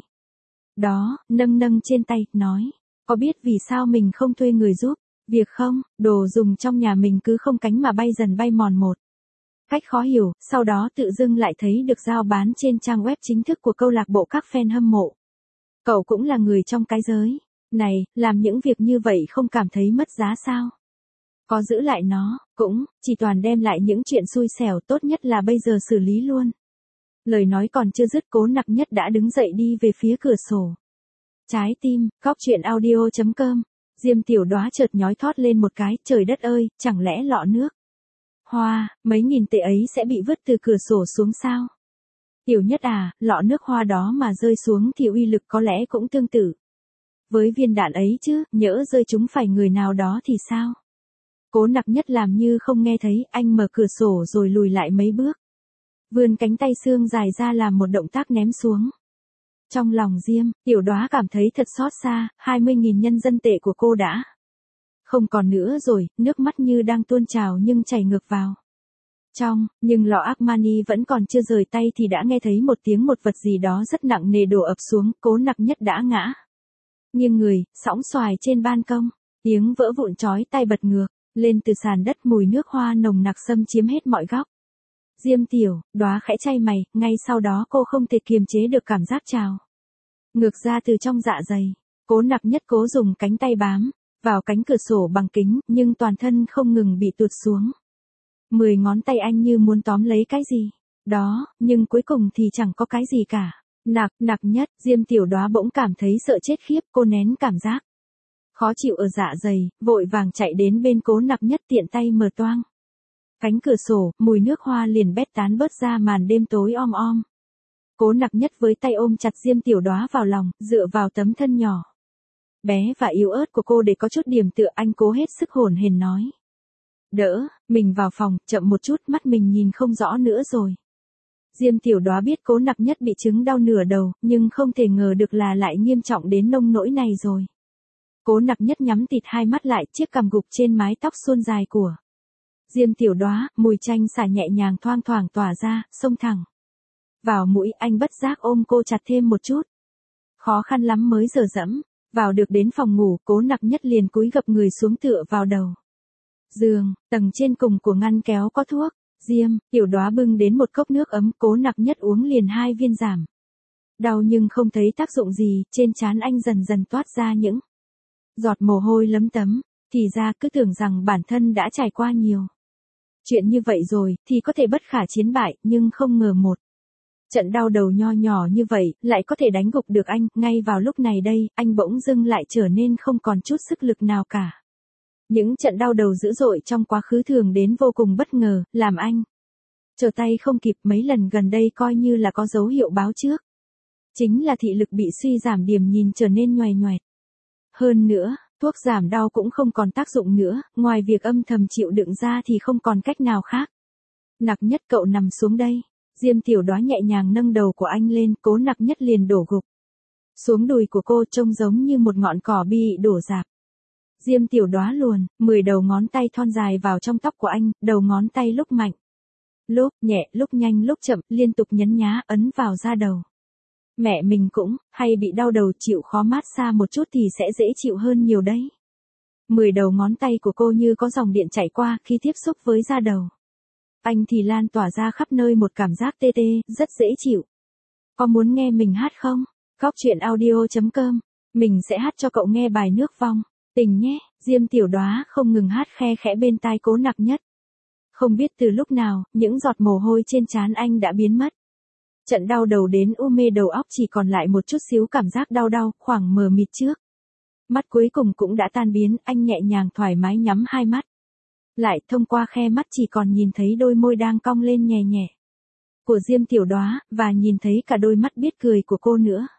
đó, nâng nâng trên tay, nói. Có biết vì sao mình không thuê người giúp việc không? Đồ dùng trong nhà mình cứ không cánh mà bay dần bay mòn một cách khó hiểu, sau đó tự dưng lại thấy được giao bán trên trang web chính thức của câu lạc bộ các fan hâm mộ. Cậu cũng là người trong cái giới này, làm những việc như vậy không cảm thấy mất giá sao? Có giữ lại nó, cũng chỉ toàn đem lại những chuyện xui xẻo, tốt nhất là bây giờ xử lý luôn. Lời nói còn chưa dứt, Cố Nặc Nhất đã đứng dậy đi về phía cửa sổ. Trái tim, góc truyện audio chấm com. Diêm Tiểu Đóa chợt nhói thót lên một cái, trời đất ơi, chẳng lẽ lọ nước hoa mấy nghìn tệ ấy sẽ bị vứt từ cửa sổ xuống sao? Tiểu Nhất à, lọ nước hoa đó mà rơi xuống thì uy lực có lẽ cũng tương tự với viên đạn ấy chứ, nhỡ rơi trúng phải người nào đó thì sao? Cố Nặc Nhất làm như không nghe thấy, anh mở cửa sổ rồi lùi lại mấy bước, vươn cánh tay xương dài ra làm một động tác ném xuống. Trong lòng Diêm Tiểu Đóa cảm thấy thật xót xa, hai mươi nghìn nhân dân tệ của cô đã không còn nữa rồi, nước mắt như đang tuôn trào nhưng chảy ngược vào trong, nhưng lọ Armani vẫn còn chưa rời tay thì đã nghe thấy một tiếng, một vật gì đó rất nặng nề đổ ập xuống. Cố Nặc Nhất đã ngã nghiêng người, sõng xoài trên ban công, tiếng vỡ vụn chói tai bật ngược lên từ sàn đất, mùi nước hoa nồng nặc xâm chiếm hết mọi góc. Diêm Tiểu Đóa khẽ chai mày, ngay sau đó cô không thể kiềm chế được cảm giác trào ngược ra từ trong dạ dày. Cố Nặc Nhất cố dùng cánh tay bám vào cánh cửa sổ bằng kính, nhưng toàn thân không ngừng bị tuột xuống. Mười ngón tay anh như muốn tóm lấy cái gì đó, nhưng cuối cùng thì chẳng có cái gì cả. Nặc, Nặc Nhất, Diêm Tiểu Đóa bỗng cảm thấy sợ chết khiếp, cô nén cảm giác khó chịu ở dạ dày, vội vàng chạy đến bên Cố Nặc Nhất, tiện tay mở toang cánh cửa sổ, mùi nước hoa liền bét tán bớt ra màn đêm tối om om. Cố Nặc Nhất với tay ôm chặt Diêm Tiểu Đóa vào lòng, dựa vào tấm thân nhỏ bé và yếu ớt của cô để có chút điểm tựa, anh cố hết sức hổn hển nói. Đỡ, mình vào phòng, chậm một chút, mắt mình nhìn không rõ nữa rồi. Diêm Tiểu Đóa biết Cố Nặc Nhất bị chứng đau nửa đầu, nhưng không thể ngờ được là lại nghiêm trọng đến nông nỗi này rồi. Cố Nặc Nhất nhắm tịt hai mắt lại, chiếc cằm gục trên mái tóc suôn dài của Diêm Tiểu Đóa, mùi chanh xả nhẹ nhàng thoang thoảng tỏa ra, xông thẳng vào mũi. Anh bất giác ôm cô chặt thêm một chút. Khó khăn lắm mới dở dẫm vào được đến phòng ngủ, Cố Nặc Nhất liền cúi gập người xuống tựa vào đầu giường, tầng trên cùng của ngăn kéo có thuốc. Diêm Tiểu Đóa bưng đến một cốc nước ấm, Cố Nặc Nhất uống liền hai viên giảm đau nhưng không thấy tác dụng gì, trên trán anh dần dần toát ra những giọt mồ hôi lấm tấm, thì ra cứ tưởng rằng bản thân đã trải qua nhiều chuyện như vậy rồi, thì có thể bất khả chiến bại, nhưng không ngờ một trận đau đầu nho nhỏ như vậy, lại có thể đánh gục được anh. Ngay vào lúc này đây, anh bỗng dưng lại trở nên không còn chút sức lực nào cả. Những trận đau đầu dữ dội trong quá khứ thường đến vô cùng bất ngờ, làm anh trở tay không kịp. Mấy lần gần đây coi như là có dấu hiệu báo trước. Chính là thị lực bị suy giảm, điểm nhìn trở nên nhoài nhoẹt. Hơn nữa, thuốc giảm đau cũng không còn tác dụng nữa, ngoài việc âm thầm chịu đựng ra thì không còn cách nào khác. Nặc Nhất, cậu nằm xuống đây. Diêm Tiểu Đóa nhẹ nhàng nâng đầu của anh lên, Cố Nặc Nhất liền đổ gục xuống đùi của cô, trông giống như một ngọn cỏ bị đổ rạp. Diêm Tiểu Đóa luồn mười đầu ngón tay thon dài vào trong tóc của anh, đầu ngón tay lúc mạnh, lúc nhẹ, lúc nhanh, lúc chậm, liên tục nhấn nhá ấn vào da đầu. Mẹ mình cũng hay bị đau đầu, chịu khó mát xa một chút thì sẽ dễ chịu hơn nhiều đấy. Mười đầu ngón tay của cô như có dòng điện chảy qua, khi tiếp xúc với da đầu anh thì lan tỏa ra khắp nơi một cảm giác tê tê, rất dễ chịu. Có muốn nghe mình hát không? Góc truyện audio chấm com. Mình sẽ hát cho cậu nghe bài Nước Vong Tình nhé. Diêm Tiểu Đóa không ngừng hát khe khẽ bên tai Cố Nặc Nhất. Không biết từ lúc nào, những giọt mồ hôi trên trán anh đã biến mất. Trận đau đầu đến u mê đầu óc, chỉ còn lại một chút xíu cảm giác đau đau, khoảng mờ mịt trước mắt cuối cùng cũng đã tan biến. Anh nhẹ nhàng thoải mái nhắm hai mắt lại, thông qua khe mắt chỉ còn nhìn thấy đôi môi đang cong lên nhẹ nhẹ của Diêm Tiểu Đóa, và nhìn thấy cả đôi mắt biết cười của cô nữa.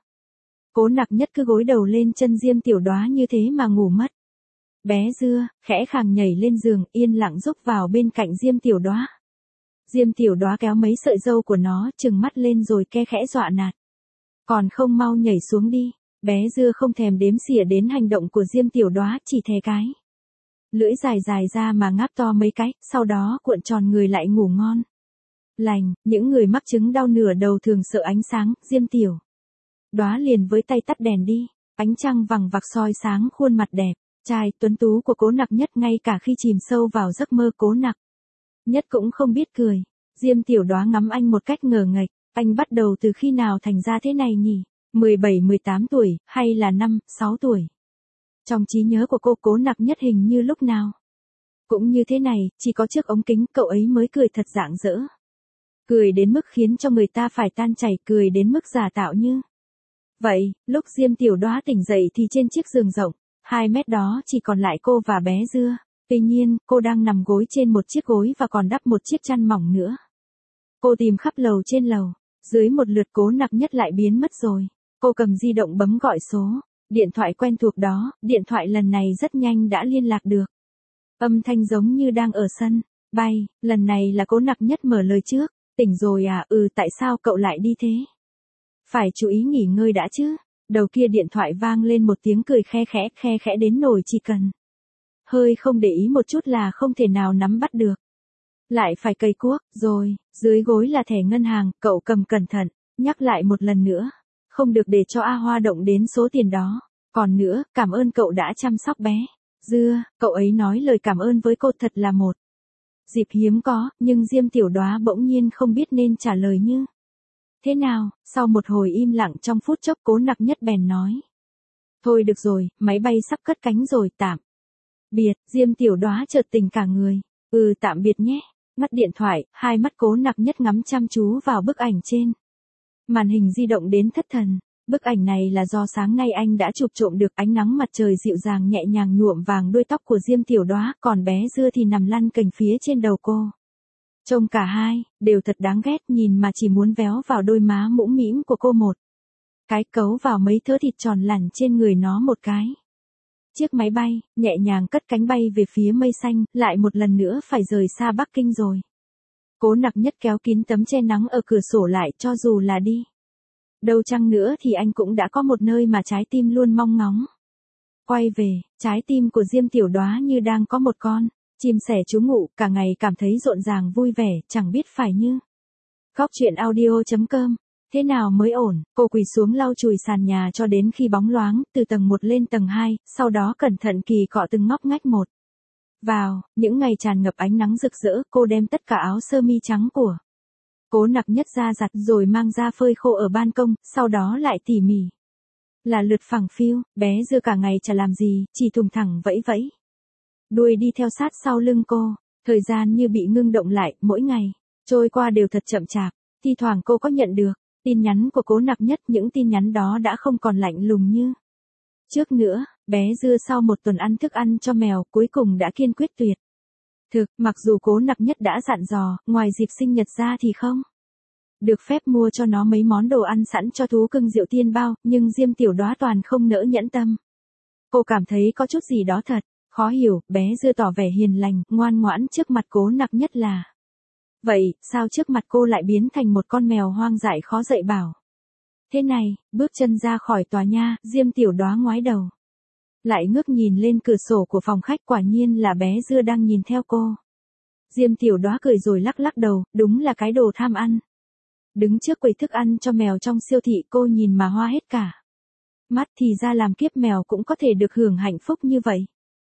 Cố Nặc Nhất cứ gối đầu lên chân Diêm Tiểu Đóa như thế mà ngủ mất. Bé Dưa khẽ khàng nhảy lên giường, yên lặng rúc vào bên cạnh Diêm Tiểu Đóa. Diêm Tiểu Đóa kéo mấy sợi râu của nó, trừng mắt lên rồi ke khẽ dọa nạt. Còn không mau nhảy xuống đi. Bé Dưa không thèm đếm xỉa đến hành động của Diêm Tiểu Đóa, chỉ thè cái lưỡi dài dài ra mà ngáp to mấy cái, sau đó cuộn tròn người lại ngủ ngon lành. Những người mắc chứng đau nửa đầu thường sợ ánh sáng, Diêm Tiểu Đóa liền với tay tắt đèn đi. Ánh trăng vằng vặc soi sáng khuôn mặt đẹp trai tuấn tú của Cố Nặc Nhất. Ngay cả khi chìm sâu vào giấc mơ, Cố Nặc Nhất cũng không biết cười. Diêm Tiểu Đóa ngắm anh một cách ngờ nghệch. Anh bắt đầu từ khi nào thành ra thế này nhỉ? mười bảy mười tám tuổi, hay là năm sáu tuổi? Trong trí nhớ của cô, Cố Nặc Nhất hình như lúc nào cũng như thế này, chỉ có trước ống kính cậu ấy mới cười thật rạng rỡ. Cười đến mức khiến cho người ta phải tan chảy, cười đến mức giả tạo như vậy. Lúc Diêm Tiểu Đóa tỉnh dậy thì trên chiếc giường rộng hai mét đó chỉ còn lại cô và bé Dưa. Tuy nhiên, cô đang nằm gối trên một chiếc gối và còn đắp một chiếc chăn mỏng nữa. Cô tìm khắp lầu trên lầu, dưới một lượt Cố Nặc Nhất lại biến mất rồi. Cô cầm di động bấm gọi số điện thoại quen thuộc đó, điện thoại lần này rất nhanh đã liên lạc được. Âm thanh giống như đang ở sân bay, lần này là Cố Nặc Nhất mở lời trước. Tỉnh rồi à? Ừ, tại sao cậu lại đi thế? Phải chú ý nghỉ ngơi đã chứ. Đầu kia điện thoại vang lên một tiếng cười khe khẽ, khe khẽ đến nỗi chỉ cần hơi không để ý một chút là không thể nào nắm bắt được. Lại phải cầy cuốc, rồi, dưới gối là thẻ ngân hàng, cậu cầm cẩn thận, nhắc lại một lần nữa. Không được để cho A Hoa động đến số tiền đó. Còn nữa, cảm ơn cậu đã chăm sóc bé Dưa. Cậu ấy nói lời cảm ơn với cô thật là một dịp hiếm có, nhưng Diêm Tiểu Đóa bỗng nhiên không biết nên trả lời như thế nào. Sau một hồi im lặng trong phút chốc, Cố Nặc Nhất bèn nói. Thôi được rồi, máy bay sắp cất cánh rồi, tạm biệt. Diêm Tiểu Đóa chợt tỉnh cả người. Ừ, tạm biệt nhé. Ngắt điện thoại, hai mắt Cố Nặc Nhất ngắm chăm chú vào bức ảnh trên màn hình di động đến thất thần. Bức ảnh này là do sáng nay anh đã chụp trộm được. Ánh nắng mặt trời dịu dàng nhẹ nhàng nhuộm vàng đuôi tóc của Diêm Tiểu Đóa, còn bé Dưa thì nằm lăn cành phía trên đầu cô. Trông cả hai đều thật đáng ghét, nhìn mà chỉ muốn véo vào đôi má mũm mĩm của cô một cái, cấu vào mấy thớ thịt tròn lẳn trên người nó một cái. Chiếc máy bay nhẹ nhàng cất cánh bay về phía mây xanh, lại một lần nữa phải rời xa Bắc Kinh rồi. Cố Nặc Nhất kéo kín tấm che nắng ở cửa sổ lại, cho dù là đi đâu chăng nữa thì anh cũng đã có một nơi mà trái tim luôn mong ngóng. Quay về, trái tim của Diêm Tiểu Đoá như đang có một con chim sẻ trú ngụ, cả ngày cảm thấy rộn ràng vui vẻ, chẳng biết phải như. Góc truyện audio chấm com. Thế nào mới ổn? Cô quỳ xuống lau chùi sàn nhà cho đến khi bóng loáng, từ tầng một lên tầng hai, sau đó cẩn thận kỳ cọ từng ngóc ngách một. Vào, những ngày tràn ngập ánh nắng rực rỡ, cô đem tất cả áo sơ mi trắng của Cố Nặc Nhất ra giặt rồi mang ra phơi khô ở ban công, sau đó lại tỉ mỉ là lượt phẳng phiu. Bé Dưa cả ngày chả làm gì, chỉ thùng thẳng vẫy vẫy đuôi đi theo sát sau lưng cô. Thời gian như bị ngưng động lại, mỗi ngày trôi qua đều thật chậm chạp. Thi thoảng cô có nhận được tin nhắn của Cố Nặc Nhất, những tin nhắn đó đã không còn lạnh lùng như trước nữa. Bé Dưa sau một tuần ăn thức ăn cho mèo, cuối cùng đã kiên quyết tuyệt thực, mặc dù Cố Nặc Nhất đã dặn dò, ngoài dịp sinh nhật ra thì không được phép mua cho nó mấy món đồ ăn sẵn cho thú cưng rượu tiên bao, nhưng Diêm Tiểu Đoá toàn không nỡ nhẫn tâm. Cô cảm thấy có chút gì đó thật khó hiểu. Bé Dưa tỏ vẻ hiền lành, ngoan ngoãn trước mặt Cố Nặc Nhất là vậy, sao trước mặt cô lại biến thành một con mèo hoang dại khó dạy bảo thế này? Bước chân ra khỏi tòa nhà, Diêm Tiểu Đoá ngoái đầu lại ngước nhìn lên cửa sổ của phòng khách, quả nhiên là bé Dưa đang nhìn theo cô. Diêm Tiểu Đoá cười rồi lắc lắc đầu, đúng là cái đồ tham ăn. Đứng trước quầy thức ăn cho mèo trong siêu thị, cô nhìn mà hoa hết cả mắt, thì ra làm kiếp mèo cũng có thể được hưởng hạnh phúc như vậy.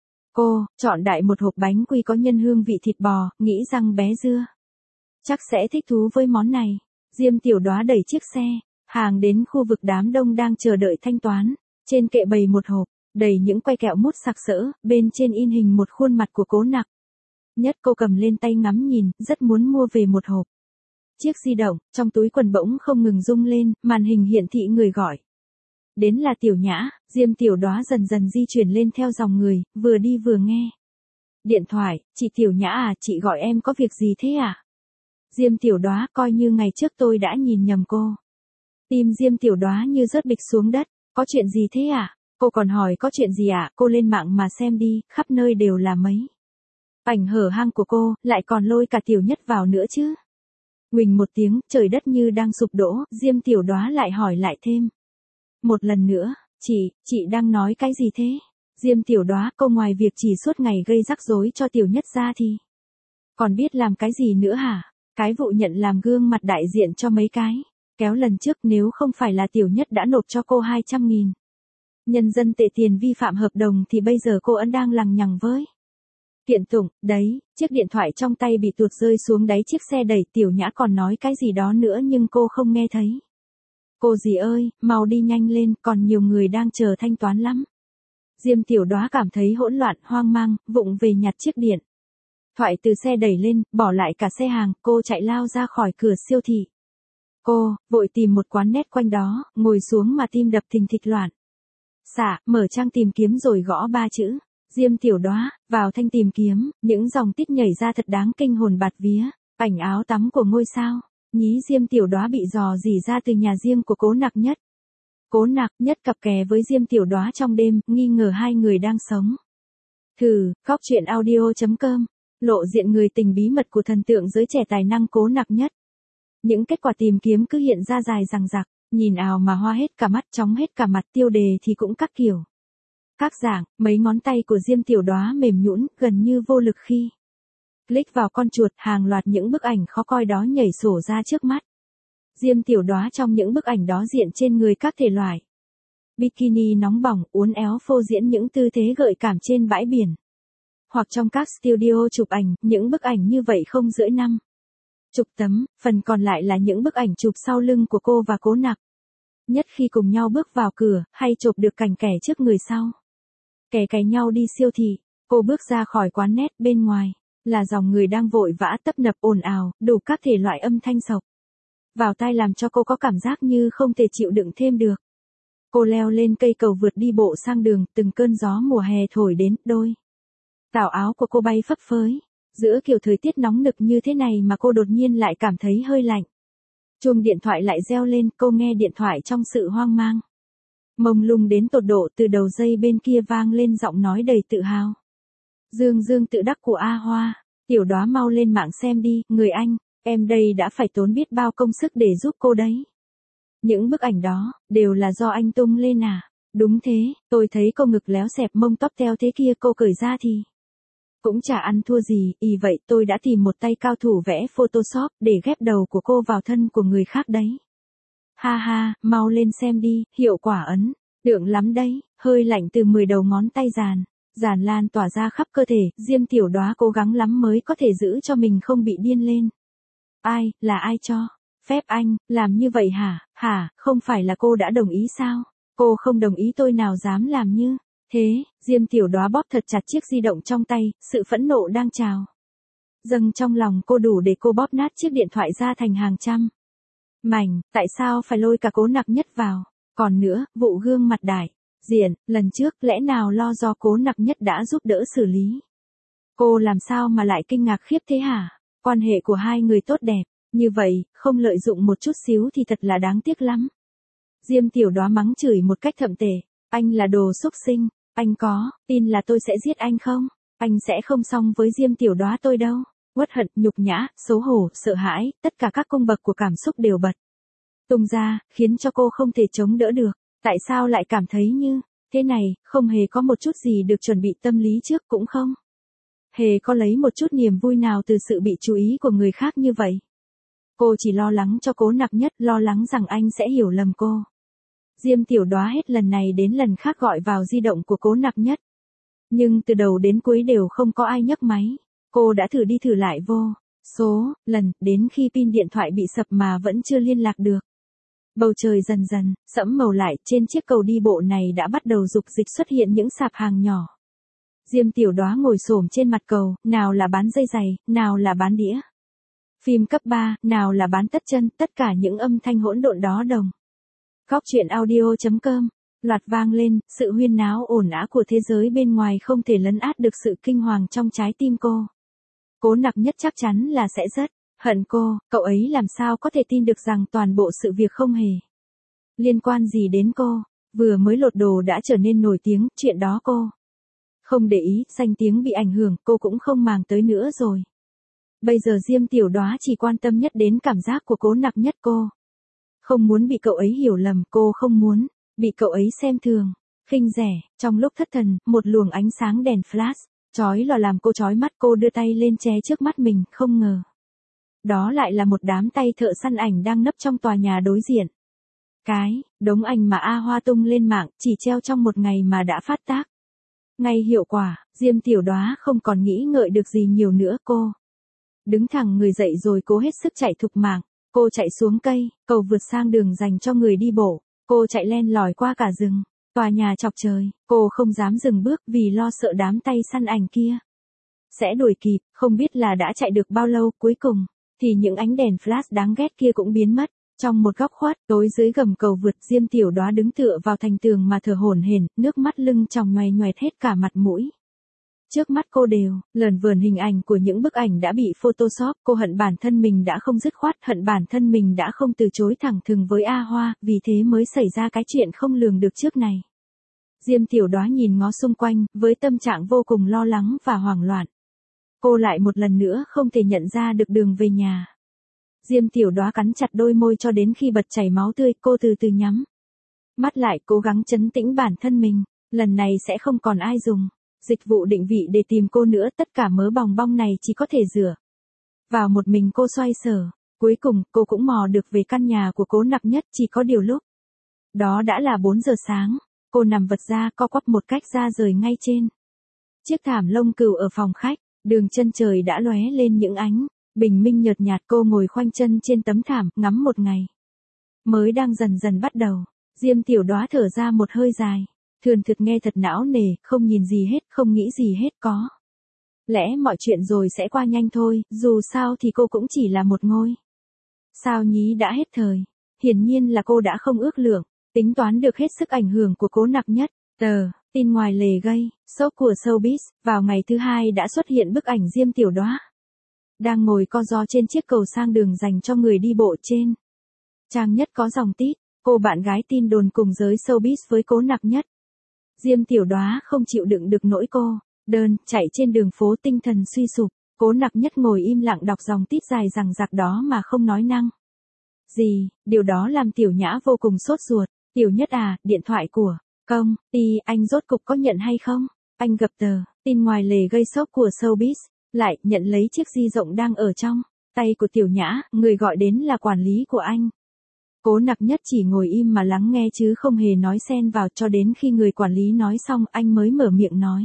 Cô chọn đại một hộp bánh quy có nhân hương vị thịt bò, nghĩ rằng bé Dưa chắc sẽ thích thú với món này. Diêm Tiểu Đoá đẩy chiếc xe hàng đến khu vực đám đông đang chờ đợi thanh toán. Trên kệ bày một hộp đầy những que kẹo mút sặc sỡ, bên trên in hình một khuôn mặt của Cố Nặc Nhất. Cô cầm lên tay ngắm nhìn, rất muốn mua về một hộp. Chiếc di động trong túi quần bỗng không ngừng rung lên, màn hình hiển thị người gọi đến là Tiểu Nhã. Diêm Tiểu Đoá dần dần di chuyển lên theo dòng người, vừa đi vừa nghe điện thoại. Chị Tiểu Nhã à, chị gọi em có việc gì thế à? Diêm Tiểu Đoá, coi như ngày trước tôi đã nhìn nhầm cô. Tim Diêm Tiểu Đoá như rớt bịch xuống đất. Có chuyện gì thế à? Cô còn hỏi có chuyện gì ạ? À? Cô lên mạng mà xem đi, khắp nơi đều là mấy ảnh hở hang của cô, lại còn lôi cả Tiểu Nhất vào nữa chứ. Huỳnh một tiếng, trời đất như đang sụp đổ. Diêm Tiểu Đoá lại hỏi lại thêm một lần nữa, chị, chị đang nói cái gì thế? Diêm Tiểu Đoá, cô ngoài việc chỉ suốt ngày gây rắc rối cho Tiểu Nhất ra thì còn biết làm cái gì nữa hả? Cái vụ nhận làm gương mặt đại diện cho mấy cái kéo lần trước, nếu không phải là Tiểu Nhất đã nộp cho cô hai trăm nghìn nhân dân tệ tiền vi phạm hợp đồng thì bây giờ cô ấn đang lằng nhằng với kiện tụng. Đấy, chiếc điện thoại trong tay bị tuột rơi xuống đáy chiếc xe đẩy. Tiểu Nhã còn nói cái gì đó nữa nhưng cô không nghe thấy. Cô dì ơi, mau đi nhanh lên, còn nhiều người đang chờ thanh toán lắm. Diêm Tiểu Đoá cảm thấy hỗn loạn, hoang mang, vụng về nhặt chiếc điện thoại từ xe đẩy lên, bỏ lại cả xe hàng. Cô chạy lao ra khỏi cửa siêu thị. Cô vội tìm một quán net quanh đó, ngồi xuống mà tim đập thình thịch loạn xạ, mở trang tìm kiếm rồi gõ ba chữ Diêm Tiểu Đoá vào thanh tìm kiếm. Những dòng tít nhảy ra thật đáng kinh hồn bạt vía. Ảnh áo tắm của ngôi sao nhí Diêm Tiểu Đoá bị dò dỉ ra từ nhà riêng của Cố Nặc Nhất. Cố Nặc Nhất cặp kè với Diêm Tiểu Đoá trong đêm, nghi ngờ hai người đang sống thử. Góc truyện audio chấm com. Lộ diện người tình bí mật của thần tượng giới trẻ tài năng Cố Nặc Nhất. Những kết quả tìm kiếm cứ hiện ra dài dằng dặc, nhìn ào mà hoa hết cả mắt, chóng hết cả mặt. Tiêu đề thì cũng các kiểu các dạng. Mấy ngón tay của Diêm Tiểu Đoá mềm nhũn, gần như vô lực khi click vào con chuột. Hàng loạt những bức ảnh khó coi đó nhảy sổ ra trước mắt Diêm Tiểu Đoá. Trong những bức ảnh đó diện trên người các thể loại bikini nóng bỏng, uốn éo phô diễn những tư thế gợi cảm trên bãi biển, hoặc trong các studio chụp ảnh. Những bức ảnh như vậy không dưới năm chục tấm, phần còn lại là những bức ảnh chụp sau lưng của cô và Cố Nặc Nhất khi cùng nhau bước vào cửa, hay chụp được cảnh kẻ trước người sau kè cày nhau đi siêu thị. Cô bước ra khỏi quán net, bên ngoài là dòng người đang vội vã tấp nập ồn ào, đủ các thể loại âm thanh sộc vào tai làm cho cô có cảm giác như không thể chịu đựng thêm được. Cô leo lên cây cầu vượt đi bộ sang đường, từng cơn gió mùa hè thổi đến, đôi tảo áo của cô bay phấp phới. Giữa kiểu thời tiết nóng nực như thế này mà cô đột nhiên lại cảm thấy hơi lạnh. Chuông điện thoại lại reo lên, cô nghe điện thoại trong sự hoang mang mông lung đến tột độ. Từ đầu dây bên kia vang lên giọng nói đầy tự hào, dương dương tự đắc của A Hoa. Tiểu Đoá mau lên mạng xem đi, người anh Em đây đã phải tốn biết bao công sức để giúp cô đấy. Những bức ảnh đó, đều là do anh tung lên à? Đúng thế, tôi thấy cô ngực léo xẹp mông tóc teo thế kia cô cởi ra thì cũng chả ăn thua gì, y vậy tôi đã tìm một tay cao thủ vẽ Photoshop để ghép đầu của cô vào thân của người khác đấy. Ha ha, mau lên xem đi, hiệu quả ấn tượng lắm đấy, hơi lạnh từ mười đầu ngón tay dàn, dàn lan tỏa ra khắp cơ thể, Diêm Tiểu Đoá cố gắng lắm mới có thể giữ cho mình không bị điên lên. Ai, là ai cho phép anh làm như vậy hả? Hả, không phải là cô đã đồng ý sao? Cô không đồng ý tôi nào dám làm như thế. Diêm Tiểu Đoá bóp thật chặt chiếc di động trong tay, sự phẫn nộ đang trào dâng trong lòng cô đủ để cô bóp nát chiếc điện thoại ra thành hàng trăm mảnh. Tại sao phải lôi cả Cố Nặc Nhất vào? Còn nữa, vụ gương mặt đại diện lần trước lẽ nào lo do Cố Nặc Nhất đã giúp đỡ xử lý? Cô làm sao mà lại kinh ngạc khiếp thế hả? Quan hệ của hai người tốt đẹp như vậy, không lợi dụng một chút xíu thì thật là đáng tiếc lắm. Diêm Tiểu Đoá mắng chửi một cách thậm tệ. Anh là đồ xúc sinh. Anh có tin là tôi sẽ giết anh không? Anh sẽ không xong với Diêm Tiểu Đoá tôi đâu. Uất hận, nhục nhã, xấu hổ, sợ hãi, tất cả các cung bậc của cảm xúc đều bật tung ra, khiến cho cô không thể chống đỡ được. Tại sao lại cảm thấy như thế này, không hề có một chút gì được chuẩn bị tâm lý trước cũng không hề có lấy một chút niềm vui nào từ sự bị chú ý của người khác như vậy. Cô chỉ lo lắng cho Cố Nặc Nhất, lo lắng rằng anh sẽ hiểu lầm cô. Diêm Tiểu Đoá hết lần này đến lần khác gọi vào di động của Cố Nặc Nhất. Nhưng từ đầu đến cuối đều không có ai nhấc máy. Cô đã thử đi thử lại vô số lần, đến khi pin điện thoại bị sập mà vẫn chưa liên lạc được. Bầu trời dần dần sẫm màu lại, trên chiếc cầu đi bộ này đã bắt đầu dục dịch xuất hiện những sạp hàng nhỏ. Diêm Tiểu Đoá ngồi xổm trên mặt cầu, nào là bán dây giày, nào là bán đĩa phim cấp ba, nào là bán tất chân, tất cả những âm thanh hỗn độn đó đồng Góc truyện audio chấm com loạt vang lên, sự huyên náo ồn ào của thế giới bên ngoài không thể lấn át được sự kinh hoàng trong trái tim cô. Cố Nặc Nhất chắc chắn là sẽ rất hận cô, cậu ấy làm sao có thể tin được rằng toàn bộ sự việc không hề liên quan gì đến cô. Vừa mới lột đồ đã trở nên nổi tiếng, chuyện đó cô không để ý, danh tiếng bị ảnh hưởng, cô cũng không màng tới nữa rồi. Bây giờ Diêm Tiểu Đoá chỉ quan tâm nhất đến cảm giác của Cố Nặc Nhất. Cô không muốn bị cậu ấy hiểu lầm, cô không muốn bị cậu ấy xem thường, khinh rẻ. Trong lúc thất thần, một luồng ánh sáng đèn flash chói lòa làm cô chói mắt, cô đưa tay lên che trước mắt mình, không ngờ đó lại là một đám tay thợ săn ảnh đang nấp trong tòa nhà đối diện. Cái đống ảnh mà A Hoa tung lên mạng chỉ treo trong một ngày mà đã phát tác ngay hiệu quả. Diêm Tiểu Đoá không còn nghĩ ngợi được gì nhiều nữa, cô đứng thẳng người dậy rồi cố hết sức chạy thục mạng. Cô chạy xuống cây cầu vượt sang đường dành cho người đi bộ. Cô chạy len lỏi qua cả rừng, tòa nhà chọc trời. Cô không dám dừng bước vì lo sợ đám tay săn ảnh kia sẽ đuổi kịp. Không biết là đã chạy được bao lâu, cuối cùng thì những ánh đèn flash đáng ghét kia cũng biến mất. Trong một góc khuất tối dưới gầm cầu vượt, Diêm Tiểu Đoá đứng tựa vào thành tường mà thở hổn hển, nước mắt lưng tròng nhoài nhoẹt hết cả mặt mũi. Trước mắt cô đều lờn vờn hình ảnh của những bức ảnh đã bị Photoshop. Cô hận bản thân mình đã không dứt khoát, hận bản thân mình đã không từ chối thẳng thừng với A Hoa, vì thế mới xảy ra cái chuyện không lường được trước này. Diêm Tiểu Đoá nhìn ngó xung quanh, với tâm trạng vô cùng lo lắng và hoảng loạn. Cô lại một lần nữa không thể nhận ra được đường về nhà. Diêm Tiểu Đoá cắn chặt đôi môi cho đến khi bật chảy máu tươi, cô từ từ nhắm mắt lại, cố gắng trấn tĩnh bản thân mình. Lần này sẽ không còn ai dùng dịch vụ định vị để tìm cô nữa, tất cả mớ bòng bong này chỉ có thể dựa vào một mình cô xoay sở. Cuối cùng, cô cũng mò được về căn nhà của Cố Nặc Nhất, chỉ có điều lúc đó đã là bốn giờ sáng. Cô nằm vật ra, co quắp một cách ra rời ngay trên chiếc thảm lông cừu ở phòng khách. Đường chân trời đã lóe lên những ánh bình minh nhợt nhạt. Cô ngồi khoanh chân trên tấm thảm, ngắm một ngày mới đang dần dần bắt đầu. Diêm Tiểu Đoá thở ra một hơi dài, thườn thượt nghe thật não nề, không nhìn gì hết, không nghĩ gì hết. Có lẽ mọi chuyện rồi sẽ qua nhanh thôi, dù sao thì cô cũng chỉ là một ngôi sao nhí đã hết thời. Hiển nhiên là cô đã không ước lượng, tính toán được hết sức ảnh hưởng của Cố Nặc Nhất. Tờ tin ngoài lề gây sốc của showbiz. Vào ngày thứ hai đã xuất hiện bức ảnh Diêm Tiểu Đoá đang ngồi co ro trên chiếc cầu sang đường dành cho người đi bộ. Trên trang nhất có dòng tít: cô bạn gái tin đồn cùng giới showbiz với Cố Nặc Nhất. Diêm Tiểu Đoá không chịu đựng được nỗi cô đơn chạy trên đường phố, tinh thần suy sụp. Cố Nặc Nhất ngồi im lặng đọc dòng tít dài rằng giặc đó mà không nói năng gì, điều đó làm Tiểu Nhã vô cùng sốt ruột. Tiểu Nhất à, điện thoại của công ty anh rốt cục có nhận hay không? Anh gập tờ, tin ngoài lề gây sốc của showbiz, lại nhận lấy chiếc di động đang ở trong tay của Tiểu Nhã, người gọi đến là quản lý của anh. Cố Nặc Nhất chỉ ngồi im mà lắng nghe chứ không hề nói xen vào, cho đến khi người quản lý nói xong anh mới mở miệng nói.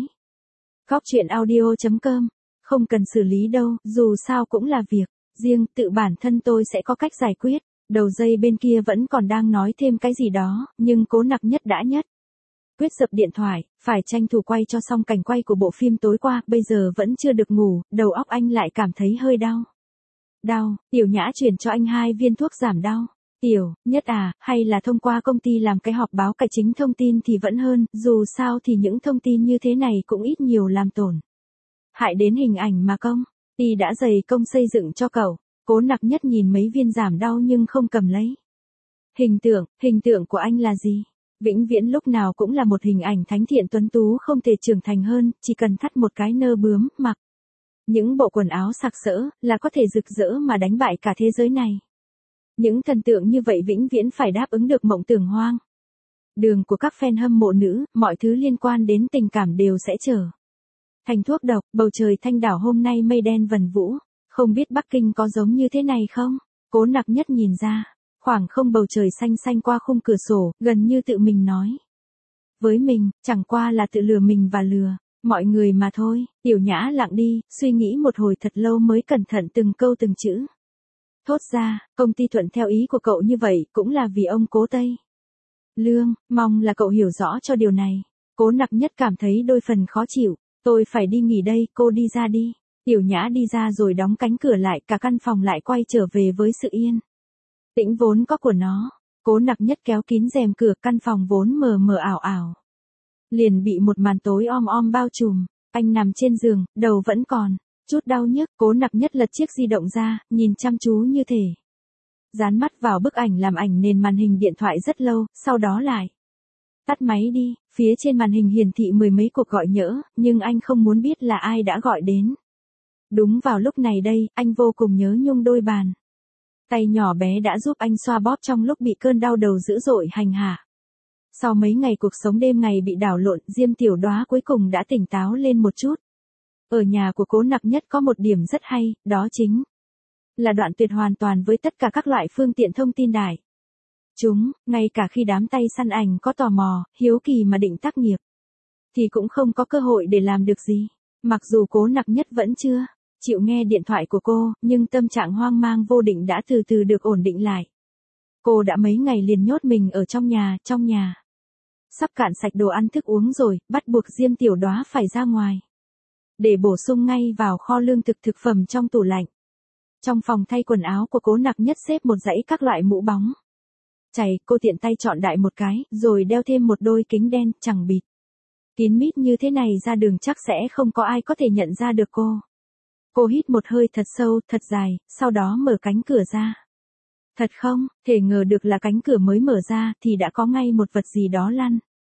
Góc chuyện audio chấm com, không cần xử lý đâu, dù sao cũng là việc riêng, tự bản thân tôi sẽ có cách giải quyết. Đầu dây bên kia vẫn còn đang nói thêm cái gì đó, nhưng Cố Nặc Nhất đã nhất quyết dập điện thoại, phải tranh thủ quay cho xong cảnh quay của bộ phim tối qua, bây giờ vẫn chưa được ngủ, đầu óc anh lại cảm thấy hơi đau. Đau, Tiểu Nhã chuyển cho anh hai viên thuốc giảm đau. Tiểu Nhất à, hay là thông qua công ty làm cái họp báo cải chính thông tin thì vẫn hơn, dù sao thì những thông tin như thế này cũng ít nhiều làm tổn hại đến hình ảnh mà công ty đã dày công xây dựng cho cậu. Cố Nặc Nhất nhìn mấy viên giảm đau nhưng không cầm lấy. Hình tượng, hình tượng của anh là gì? Vĩnh viễn lúc nào cũng là một hình ảnh thánh thiện tuấn tú không thể trưởng thành hơn, chỉ cần thắt một cái nơ bướm, mặc những bộ quần áo sặc sỡ, là có thể rực rỡ mà đánh bại cả thế giới này. Những thần tượng như vậy vĩnh viễn phải đáp ứng được mộng tưởng hoang đường của các fan hâm mộ nữ, mọi thứ liên quan đến tình cảm đều sẽ trở thành thuốc độc. Bầu trời Thanh Đảo hôm nay mây đen vần vũ, không biết Bắc Kinh có giống như thế này không? Cố Nặc Nhất nhìn ra khoảng không bầu trời xanh xanh qua khung cửa sổ, gần như tự mình nói với mình, chẳng qua là tự lừa mình và lừa mọi người mà thôi. Tiểu Nhã lặng đi, suy nghĩ một hồi thật lâu mới cẩn thận từng câu từng chữ thốt ra. Công ty thuận theo ý của cậu như vậy cũng là vì ông Cố Tây Lương, mong là cậu hiểu rõ cho điều này. Cố Nặc Nhất cảm thấy đôi phần khó chịu. Tôi phải đi nghỉ đây, cô đi ra đi. Tiểu Nhã đi ra rồi đóng cánh cửa lại, cả căn phòng lại quay trở về với sự yên tĩnh vốn có của nó. Cố Nặc Nhất kéo kín rèm cửa, căn phòng vốn mờ mờ ảo ảo liền bị một màn tối om om bao trùm. Anh nằm trên giường, đầu vẫn còn chút đau nhức. Cố Nặc Nhất lật chiếc di động ra, nhìn chăm chú như thể dán mắt vào bức ảnh làm ảnh nền màn hình điện thoại rất lâu, sau đó lại tắt máy đi. Phía trên màn hình hiển thị mười mấy cuộc gọi nhỡ, nhưng anh không muốn biết là ai đã gọi đến. Đúng vào lúc này đây, anh vô cùng nhớ nhung đôi bàn tay nhỏ bé đã giúp anh xoa bóp trong lúc bị cơn đau đầu dữ dội hành hạ. Sau mấy ngày cuộc sống đêm ngày bị đảo lộn, Diêm Tiểu Đóa cuối cùng đã tỉnh táo lên một chút. Ở nhà của Cố Nặc Nhất có một điểm rất hay, đó chính là đoạn tuyệt hoàn toàn với tất cả các loại phương tiện thông tin đại chúng, ngay cả khi đám tay săn ảnh có tò mò, hiếu kỳ mà định tác nghiệp, thì cũng không có cơ hội để làm được gì. Mặc dù Cố Nặc Nhất vẫn chưa chịu nghe điện thoại của cô, nhưng tâm trạng hoang mang vô định đã từ từ được ổn định lại. Cô đã mấy ngày liền nhốt mình ở trong nhà, trong nhà sắp cạn sạch đồ ăn thức uống rồi, bắt buộc Diêm Tiểu Đóa phải ra ngoài để bổ sung ngay vào kho lương thực thực phẩm trong tủ lạnh. Trong phòng thay quần áo của Cố Nặc Nhất xếp một dãy các loại mũ bóng chày, cô tiện tay chọn đại một cái, rồi đeo thêm một đôi kính đen, chẳng bịt kín mít như thế này ra đường chắc sẽ không có ai có thể nhận ra được cô. Cô hít một hơi thật sâu, thật dài, sau đó mở cánh cửa ra. Thật không, thể ngờ được là cánh cửa mới mở ra, thì đã có ngay một vật gì đó lăn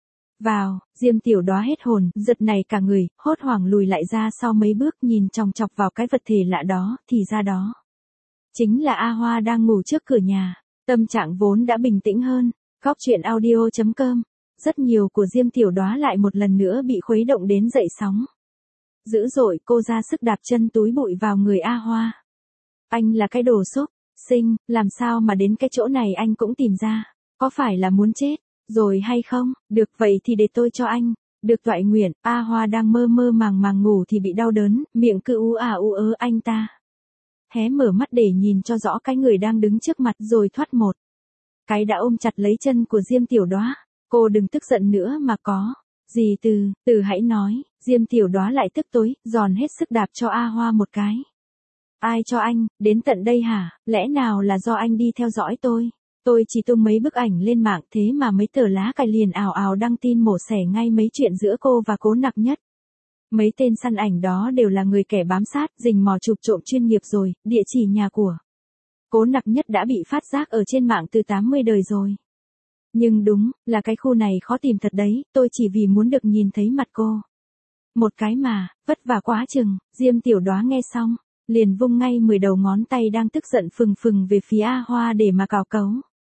vào. Diêm Tiểu Đóa hết hồn, giật nảy cả người, hốt hoảng lùi lại ra sau mấy bước, nhìn chòng chọc vào cái vật thể lạ đó, thì ra đó chính là A Hoa đang ngủ trước cửa nhà. Tâm trạng vốn đã bình tĩnh hơn. Góc chuyện audio chấm com, rất nhiều của Diêm Tiểu Đóa lại một lần nữa bị khuấy động đến dậy sóng dữ dội. Cô ra sức đạp chân túi bụi vào người A Hoa. Anh là cái đồ xúc sinh, làm sao mà đến cái chỗ này anh cũng tìm ra? Có phải là muốn chết rồi hay không? Được vậy thì để tôi cho anh được toại nguyện. A Hoa đang mơ mơ màng màng ngủ thì bị đau đớn, miệng cứ ú à ú ớ. Anh ta hé mở mắt để nhìn cho rõ cái người đang đứng trước mặt, rồi thoát một cái đã ôm chặt lấy chân của Diêm Tiểu Đóa. Cô đừng tức giận nữa mà có gì từ từ hãy nói. Diêm Tiểu Đóa lại tức tối, giòn hết sức đạp cho A Hoa một cái. Ai cho anh đến tận đây hả? Lẽ nào là do anh đi theo dõi tôi? Tôi chỉ tung mấy bức ảnh lên mạng, thế mà mấy tờ lá cải liền ào ào đăng tin mổ xẻ ngay mấy chuyện giữa cô và Cố Nặc Nhất. Mấy tên săn ảnh đó đều là người kẻ bám sát, rình mò chụp trộm chuyên nghiệp rồi. Địa chỉ nhà của Cố Nặc Nhất đã bị phát giác ở trên mạng từ tám mươi đời rồi. Nhưng đúng là cái khu này khó tìm thật đấy, tôi chỉ vì muốn được nhìn thấy mặt cô Một cái mà, vất vả quá chừng, Diêm Tiểu Đóa nghe xong, liền vung ngay mười đầu ngón tay đang tức giận phừng phừng về phía A Hoa để mà cào cấu.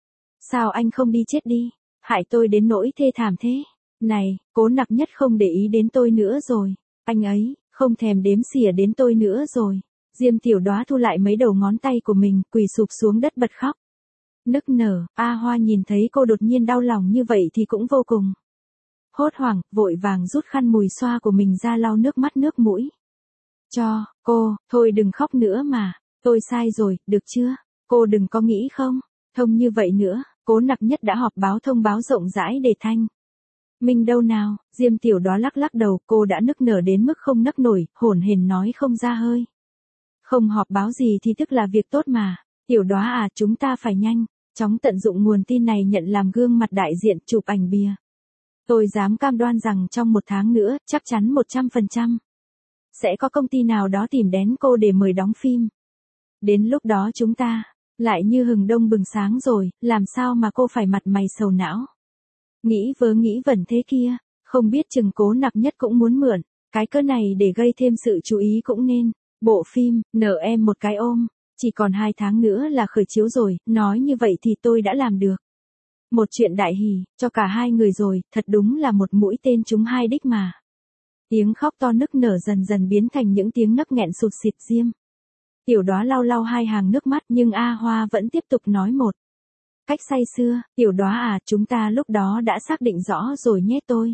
Sao anh không đi chết đi, hại tôi đến nỗi thê thảm thế. Này, Cố Nặc Nhất không để ý đến tôi nữa rồi, anh ấy, không thèm đếm xỉa đến tôi nữa rồi. Diêm Tiểu Đóa thu lại mấy đầu ngón tay của mình, quỳ sụp xuống đất bật khóc. Nức nở, A Hoa nhìn thấy cô đột nhiên đau lòng như vậy thì cũng vô cùng hốt hoảng, vội vàng rút khăn mùi xoa của mình ra lau nước mắt nước mũi. Cho, cô, thôi đừng khóc nữa mà, tôi sai rồi, được chưa? Cô đừng có nghĩ không, thông như vậy nữa, Cố Nặc Nhất đã họp báo thông báo rộng rãi để thanh minh đâu nào. Diêm Tiểu Đóa lắc lắc đầu, cô đã nức nở đến mức không nấc nổi, hổn hển nói không ra hơi. Không họp báo gì thì tức là việc tốt mà, Tiểu Đóa à, chúng ta phải nhanh chóng tận dụng nguồn tin này nhận làm gương mặt đại diện, chụp ảnh bìa. Tôi dám cam đoan rằng trong một tháng nữa, chắc chắn một trăm phần trăm sẽ có công ty nào đó tìm đến cô để mời đóng phim. Đến lúc đó chúng ta lại như hừng đông bừng sáng rồi, làm sao mà cô phải mặt mày sầu não. Nghĩ vớ nghĩ vẩn thế kia, không biết chừng Cố Nặc Nhất cũng muốn mượn cái cớ này để gây thêm sự chú ý cũng nên. Bộ phim, nợ em một cái ôm, chỉ còn hai tháng nữa là khởi chiếu rồi, nói như vậy thì tôi đã làm được một chuyện đại hỉ, cho cả hai người rồi, thật đúng là một mũi tên trúng hai đích mà. Tiếng khóc to nức nở dần dần biến thành những tiếng nấc nghẹn sụt sịt. Diêm Tiểu Đóa lau lau hai hàng nước mắt nhưng A Hoa vẫn tiếp tục nói một cách say sưa, Tiểu Đóa à, chúng ta lúc đó đã xác định rõ rồi nhé, tôi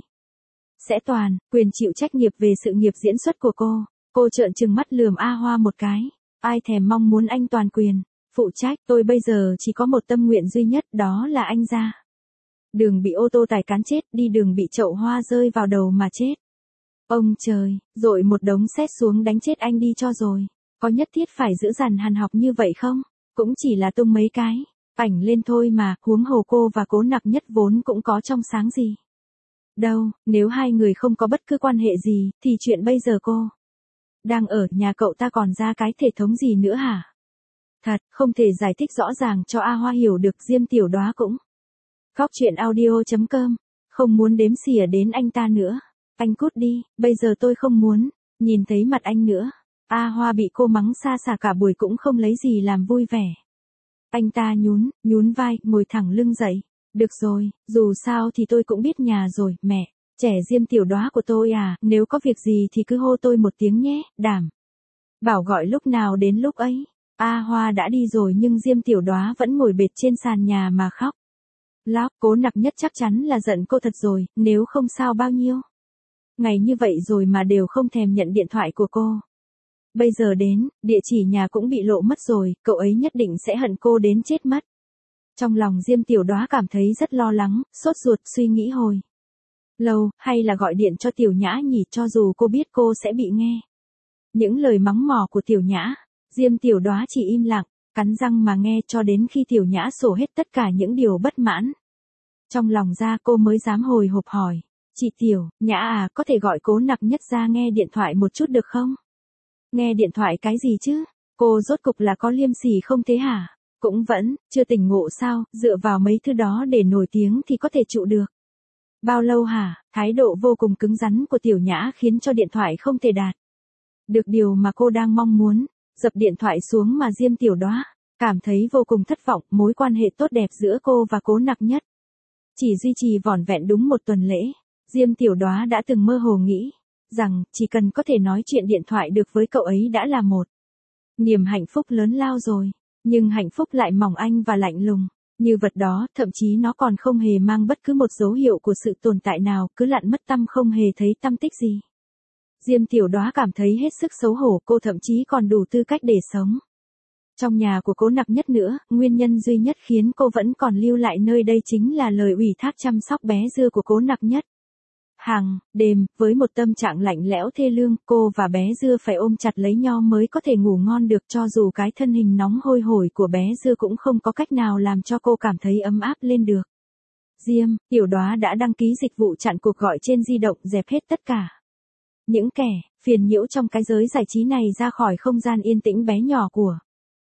sẽ toàn quyền chịu trách nhiệm về sự nghiệp diễn xuất của cô. Cô trợn trừng mắt lườm A Hoa một cái, ai thèm mong muốn anh toàn quyền phụ trách, tôi bây giờ chỉ có một tâm nguyện duy nhất, đó là anh ra đường bị ô tô tải cán chết, đi đường bị chậu hoa rơi vào đầu mà chết. Ông trời, dội một đống sét xuống đánh chết anh đi cho rồi. Có nhất thiết phải giữ dằn hàn học như vậy không? Cũng chỉ là tung mấy cái ảnh lên thôi mà, huống hồ cô và Cố Nặc Nhất vốn cũng có trong sáng gì đâu, nếu hai người không có bất cứ quan hệ gì, thì chuyện bây giờ cô đang ở nhà cậu ta còn ra cái thể thống gì nữa hả? Thật, không thể giải thích rõ ràng cho A Hoa hiểu được. Diêm Tiểu Đóa cũng Góc truyện audio chấm com, không muốn đếm xỉa đến anh ta nữa. Anh cút đi, bây giờ tôi không muốn nhìn thấy mặt anh nữa. A Hoa bị cô mắng xa xả cả buổi cũng không lấy gì làm vui vẻ. Anh ta nhún, nhún vai, ngồi thẳng lưng dậy. Được rồi, dù sao thì tôi cũng biết nhà rồi, mẹ. Trẻ Diêm Tiểu Đóa của tôi à, nếu có việc gì thì cứ hô tôi một tiếng nhé, đảm bảo gọi lúc nào đến lúc ấy. A Hoa đã đi rồi nhưng Diêm Tiểu Đóa vẫn ngồi bệt trên sàn nhà mà khóc lóc. Cố Nặc Nhất chắc chắn là giận cô thật rồi, nếu không sao bao nhiêu ngày như vậy rồi mà đều không thèm nhận điện thoại của cô. Bây giờ đến, địa chỉ nhà cũng bị lộ mất rồi, cậu ấy nhất định sẽ hận cô đến chết mất. Trong lòng Diêm Tiểu Đóa cảm thấy rất lo lắng, sốt ruột, suy nghĩ hồi lâu, hay là gọi điện cho Tiểu Nhã nhỉ, cho dù cô biết cô sẽ bị nghe những lời mắng mỏ của Tiểu Nhã. Diêm Tiểu Đóa chỉ im lặng, cắn răng mà nghe cho đến khi Tiểu Nhã sổ hết tất cả những điều bất mãn trong lòng ra, cô mới dám hồi hộp hỏi. Chị Tiểu Nhã à, có thể gọi Cố Nặc Nhất ra nghe điện thoại một chút được không? Nghe điện thoại cái gì chứ? Cô rốt cục là có liêm sỉ không thế hả? Cũng vẫn chưa tỉnh ngộ sao, dựa vào mấy thứ đó để nổi tiếng thì có thể trụ được bao lâu hả? Thái độ vô cùng cứng rắn của Tiểu Nhã khiến cho điện thoại không thể đạt được điều mà cô đang mong muốn. Dập điện thoại xuống mà Diêm Tiểu Đóa cảm thấy vô cùng thất vọng. Mối quan hệ tốt đẹp giữa cô và Cố Nặc Nhất chỉ duy trì vỏn vẹn đúng một tuần lễ. Diêm Tiểu Đóa đã từng mơ hồ nghĩ rằng chỉ cần có thể nói chuyện điện thoại được với cậu ấy đã là một niềm hạnh phúc lớn lao rồi. Nhưng hạnh phúc lại mỏng manh và lạnh lùng như vật đó, thậm chí nó còn không hề mang bất cứ một dấu hiệu của sự tồn tại nào, cứ lặn mất tăm không hề thấy tăm tích gì. Diêm Tiểu Đóa cảm thấy hết sức xấu hổ, cô thậm chí còn đủ tư cách để sống trong nhà của Cố Nặc Nhất nữa. Nguyên nhân duy nhất khiến cô vẫn còn lưu lại nơi đây chính là lời ủy thác chăm sóc bé Dưa của Cố Nặc Nhất. Hàng đêm, với một tâm trạng lạnh lẽo thê lương, cô và bé Dưa phải ôm chặt lấy nhau mới có thể ngủ ngon được, cho dù cái thân hình nóng hôi hổi của bé Dưa cũng không có cách nào làm cho cô cảm thấy ấm áp lên được. Diêm Tiểu Đóa đã đăng ký dịch vụ chặn cuộc gọi trên di động, dẹp hết tất cả những kẻ phiền nhiễu trong cái giới giải trí này ra khỏi không gian yên tĩnh bé nhỏ của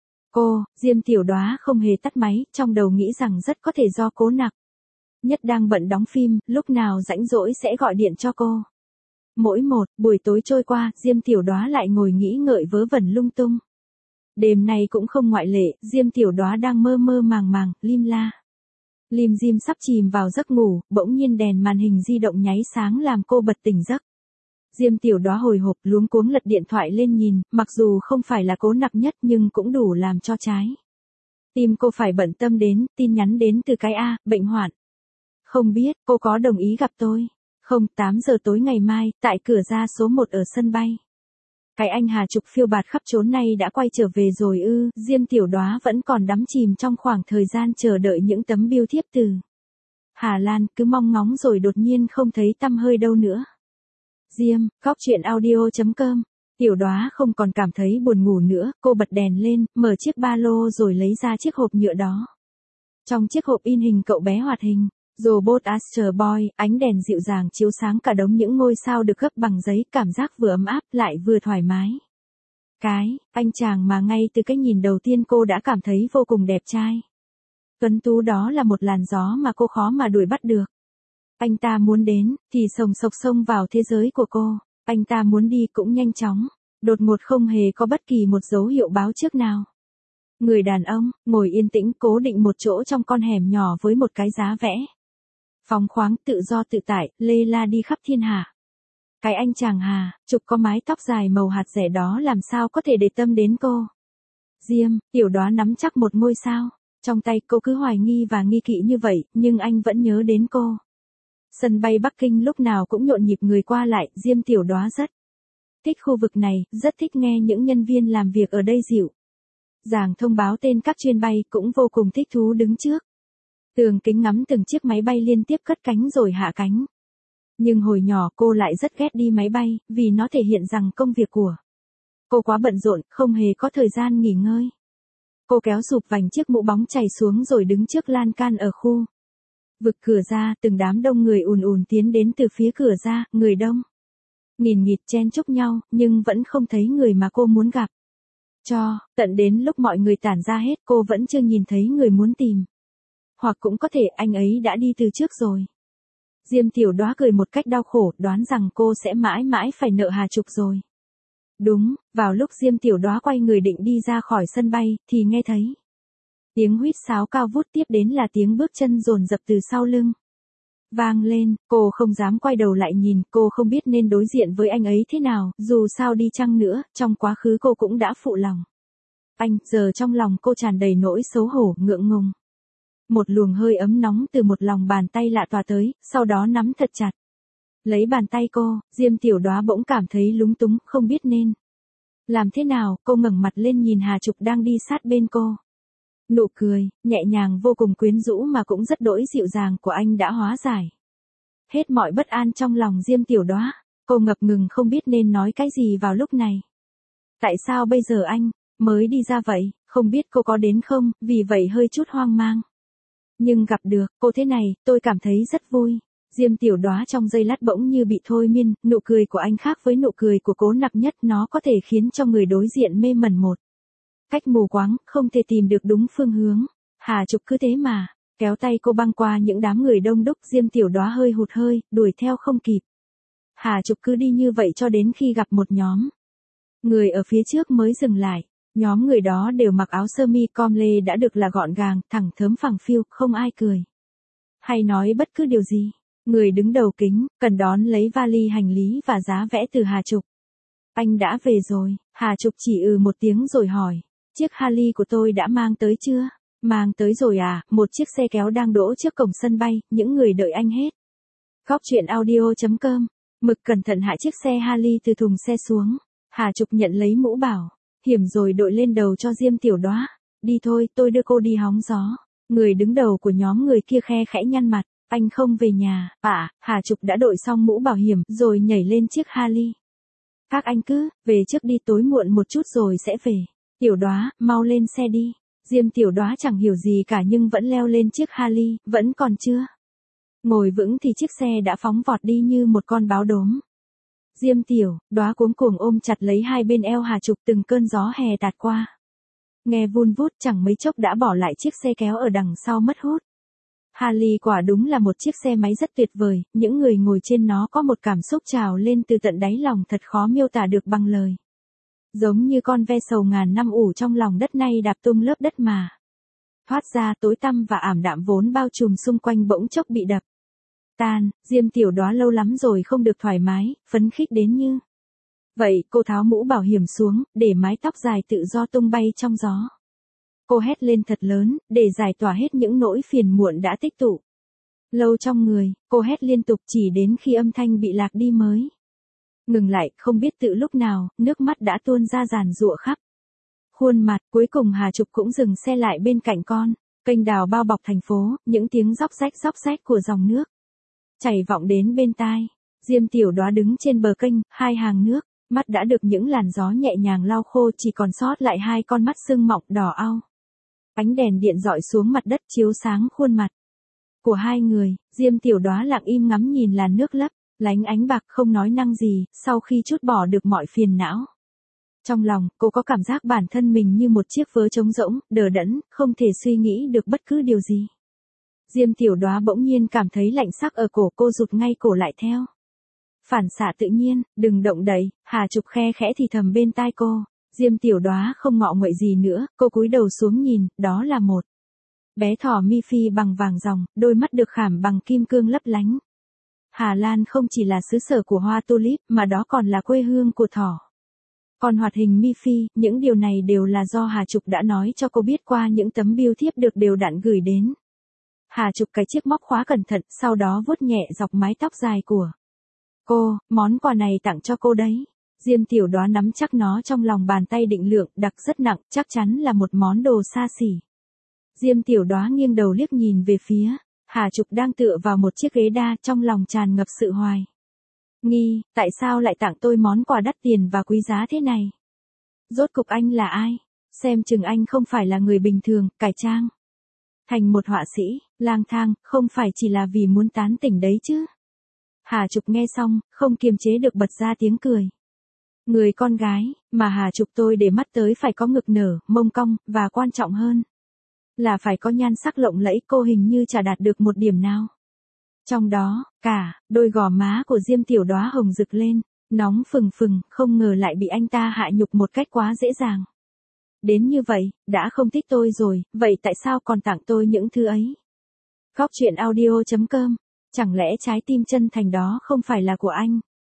cô. Diêm Tiểu Đóa không hề tắt máy, trong đầu nghĩ rằng rất có thể do Cố Nặc Nhất đang bận đóng phim, lúc nào rảnh rỗi sẽ gọi điện cho cô. Mỗi một buổi tối trôi qua, Diêm Tiểu Đóa lại ngồi nghĩ ngợi vớ vẩn lung tung. Đêm nay cũng không ngoại lệ, Diêm Tiểu Đóa đang mơ mơ màng màng, lim la. Lim dim sắp chìm vào giấc ngủ, bỗng nhiên đèn màn hình di động nháy sáng làm cô bật tỉnh giấc. Diêm Tiểu Đóa hồi hộp luống cuống lật điện thoại lên nhìn, mặc dù không phải là Cố Nặc Nhất nhưng cũng đủ làm cho trái. Tim cô phải bận tâm đến, tin nhắn đến từ cái A, bệnh hoạn. Không biết, cô có đồng ý gặp tôi? Không, tám giờ tối ngày mai, tại cửa ra số một ở sân bay. Cái anh Hà Trục phiêu bạt khắp chốn này đã quay trở về rồi ư, Diêm Tiểu Đóa vẫn còn đắm chìm trong khoảng thời gian chờ đợi những tấm bưu thiếp từ Hà Lan, cứ mong ngóng rồi đột nhiên không thấy tăm hơi đâu nữa. Diêm, góc chuyện audio chấm com. Tiểu Đóa không còn cảm thấy buồn ngủ nữa, cô bật đèn lên, mở chiếc ba lô rồi lấy ra chiếc hộp nhựa đó. Trong chiếc hộp in hình cậu bé hoạt hình, Robot Astro Boy, ánh đèn dịu dàng chiếu sáng cả đống những ngôi sao được gấp bằng giấy, cảm giác vừa ấm áp lại vừa thoải mái. Cái, anh chàng mà ngay từ cái nhìn đầu tiên cô đã cảm thấy vô cùng đẹp trai. Tuấn tú đó là một làn gió mà cô khó mà đuổi bắt được. Anh ta muốn đến, thì sồng sộc xông vào thế giới của cô. Anh ta muốn đi cũng nhanh chóng. Đột ngột không hề có bất kỳ một dấu hiệu báo trước nào. Người đàn ông, ngồi yên tĩnh cố định một chỗ trong con hẻm nhỏ với một cái giá vẽ. Phóng khoáng, tự do tự tại, lê la đi khắp thiên hạ. Cái anh chàng Hà Trục có mái tóc dài màu hạt rẻ đó làm sao có thể để tâm đến cô. Diêm, Tiểu Đóa nắm chắc một ngôi sao. Trong tay cô cứ hoài nghi và nghi kỵ như vậy, nhưng anh vẫn nhớ đến cô. Sân bay Bắc Kinh lúc nào cũng nhộn nhịp người qua lại, Diêm Tiểu Đóa rất thích khu vực này, rất thích nghe những nhân viên làm việc ở đây dịu dàng thông báo tên các chuyến bay, cũng vô cùng thích thú đứng trước tường kính ngắm từng chiếc máy bay liên tiếp cất cánh rồi hạ cánh. Nhưng hồi nhỏ cô lại rất ghét đi máy bay, vì nó thể hiện rằng công việc của cô quá bận rộn, không hề có thời gian nghỉ ngơi. Cô kéo sụp vành chiếc mũ bóng chảy xuống rồi đứng trước lan can ở khu vực cửa ra, từng đám đông người ùn ùn tiến đến từ phía cửa ra, người đông nghìn nghịt chen chúc nhau, nhưng vẫn không thấy người mà cô muốn gặp. Cho tận đến lúc mọi người tản ra hết, cô vẫn chưa nhìn thấy người muốn tìm. Hoặc cũng có thể anh ấy đã đi từ trước rồi. Diêm Tiểu Đóa cười một cách đau khổ, đoán rằng cô sẽ mãi mãi phải nợ Hà Trục rồi. Đúng, vào lúc Diêm Tiểu Đóa quay người định đi ra khỏi sân bay, thì nghe thấy tiếng huýt sáo cao vút, tiếp đến là tiếng bước chân dồn dập từ sau lưng vang lên. Cô không dám quay đầu lại nhìn, cô không biết nên đối diện với anh ấy thế nào, dù sao đi chăng nữa, trong quá khứ cô cũng đã phụ lòng anh, giờ trong lòng cô tràn đầy nỗi xấu hổ, ngượng ngùng. Một luồng hơi ấm nóng từ một lòng bàn tay lạ tỏa tới, sau đó nắm thật chặt lấy bàn tay cô. Diêm Tiểu Đóa bỗng cảm thấy lúng túng, không biết nên làm thế nào. Cô ngẩng mặt lên nhìn Hà Trục đang đi sát bên cô. Nụ cười nhẹ nhàng vô cùng quyến rũ mà cũng rất đỗi dịu dàng của anh đã hóa giải hết mọi bất an trong lòng Diêm Tiểu Đóa. Cô ngập ngừng không biết nên nói cái gì vào lúc này. Tại sao bây giờ anh mới đi ra vậy? Không biết cô có đến không, vì vậy hơi chút hoang mang. Nhưng gặp được cô thế này, tôi cảm thấy rất vui. Diêm Tiểu Đóa trong giây lát bỗng như bị thôi miên, nụ cười của anh khác với nụ cười của Cố Nặc Nhất, nó có thể khiến cho người đối diện mê mẩn một cách mù quáng, không thể tìm được đúng phương hướng. Hà Trục cứ thế mà kéo tay cô băng qua những đám người đông đúc. Diêm Tiểu Đóa hơi hụt hơi, đuổi theo không kịp. Hà Trục cứ đi như vậy cho đến khi gặp một nhóm người ở phía trước mới dừng lại. Nhóm người đó đều mặc áo sơ mi com lê đã được là gọn gàng, thẳng thớm phẳng phiu, không ai cười hay nói bất cứ điều gì. Người đứng đầu kính cần đón lấy vali hành lý và giá vẽ từ Hà Trục. Anh đã về rồi. Hà Trục chỉ ừ một tiếng rồi hỏi, chiếc Harley của tôi đã mang tới chưa? Mang tới rồi à? Một chiếc xe kéo đang đỗ trước cổng sân bay, những người đợi anh hết. Góc chuyện audio chấm com. Mực cẩn thận hạ chiếc xe Harley từ thùng xe xuống. Hà Trục nhận lấy mũ bảo hiểm rồi đội lên đầu cho Diêm Tiểu Đóa. Đi thôi, tôi đưa cô đi hóng gió. Người đứng đầu của nhóm người kia khe khẽ nhăn mặt. Anh không về nhà à? Hà Trục đã đội xong mũ bảo hiểm rồi nhảy lên chiếc Harley. Các anh cứ về trước đi, tối muộn một chút rồi sẽ về. Tiểu Đóa, mau lên xe đi. Diêm Tiểu Đóa chẳng hiểu gì cả nhưng vẫn leo lên chiếc Harley. Vẫn còn chưa ngồi vững thì chiếc xe đã phóng vọt đi như một con báo đốm. Diêm Tiểu Đóa cuống cuồng ôm chặt lấy hai bên eo Hà Trục, từng cơn gió hè tạt qua nghe vun vút, chẳng mấy chốc đã bỏ lại chiếc xe kéo ở đằng sau mất hút. Harley quả đúng là một chiếc xe máy rất tuyệt vời, những người ngồi trên nó có một cảm xúc trào lên từ tận đáy lòng thật khó miêu tả được bằng lời. Giống như con ve sầu ngàn năm ủ trong lòng đất nay đạp tung lớp đất mà. Thoát ra tối tăm và ảm đạm vốn bao trùm xung quanh bỗng chốc bị đập tan, Diêm Tiểu Đóa lâu lắm rồi không được thoải mái, phấn khích đến như. Vậy, cô tháo mũ bảo hiểm xuống, để mái tóc dài tự do tung bay trong gió. Cô hét lên thật lớn, để giải tỏa hết những nỗi phiền muộn đã tích tụ lâu trong người, cô hét liên tục chỉ đến khi âm thanh bị lạc đi mới ngừng lại, không biết tự lúc nào, nước mắt đã tuôn ra giàn giụa khắp khuôn mặt. Cuối cùng Hà Trục cũng dừng xe lại bên cạnh con kênh đào bao bọc thành phố, những tiếng róc rách róc rách của dòng nước chảy vọng đến bên tai. Diêm Tiểu Đóa đứng trên bờ kênh, hai hàng nước, mắt đã được những làn gió nhẹ nhàng lau khô, chỉ còn sót lại hai con mắt sưng mọng đỏ au. Ánh đèn điện dọi xuống mặt đất chiếu sáng khuôn mặt của hai người. Diêm Tiểu Đóa lặng im ngắm nhìn làn nước lấp lánh ánh bạc, không nói năng gì. Sau khi trút bỏ được mọi phiền não trong lòng, cô có cảm giác bản thân mình như một chiếc vớ trống rỗng, đờ đẫn, không thể suy nghĩ được bất cứ điều gì. Diêm Tiểu Đóa bỗng nhiên cảm thấy lạnh sắc ở cổ, cô rụt ngay cổ lại theo phản xạ tự nhiên. Đừng động đậy, Hà Trục khe khẽ thì thầm bên tai cô. Diêm Tiểu Đóa không ngọ nguậy gì nữa, cô cúi đầu xuống nhìn, đó là một bé thỏ mi phi bằng vàng ròng, đôi mắt được khảm bằng kim cương lấp lánh. Hà Lan không chỉ là xứ sở của hoa tulip, mà đó còn là quê hương của thỏ còn hoạt hình mi phi. Những điều này đều là do Hà Trục đã nói cho cô biết qua những tấm bưu thiếp được đều đặn gửi đến. Hà Trục cài chiếc móc khóa cẩn thận, sau đó vuốt nhẹ dọc mái tóc dài của cô. Món quà này tặng cho cô đấy. Diêm Tiểu Đóa nắm chắc nó trong lòng bàn tay định lượng, đặc rất nặng, chắc chắn là một món đồ xa xỉ. Diêm Tiểu Đóa nghiêng đầu liếc nhìn về phía Hà Trục đang tựa vào một chiếc ghế đa, trong lòng tràn ngập sự hoài nghi, tại sao lại tặng tôi món quà đắt tiền và quý giá thế này? Rốt cục anh là ai? Xem chừng anh không phải là người bình thường, cải trang thành một họa sĩ, lang thang, không phải chỉ là vì muốn tán tỉnh đấy chứ? Hà Trục nghe xong, không kiềm chế được bật ra tiếng cười. Người con gái mà Hà Trục tôi để mắt tới phải có ngực nở, mông cong, và quan trọng hơn là phải có nhan sắc lộng lẫy. Cô hình như chả đạt được một điểm nào trong đó cả. Đôi gò má của Diêm Tiểu Đóa hồng rực lên, nóng phừng phừng, không ngờ lại bị anh ta hạ nhục một cách quá dễ dàng đến như vậy. Đã không thích tôi rồi, vậy tại sao còn tặng tôi những thứ ấy? Góc truyện audio chấm com. Chẳng lẽ trái tim chân thành đó không phải là của anh?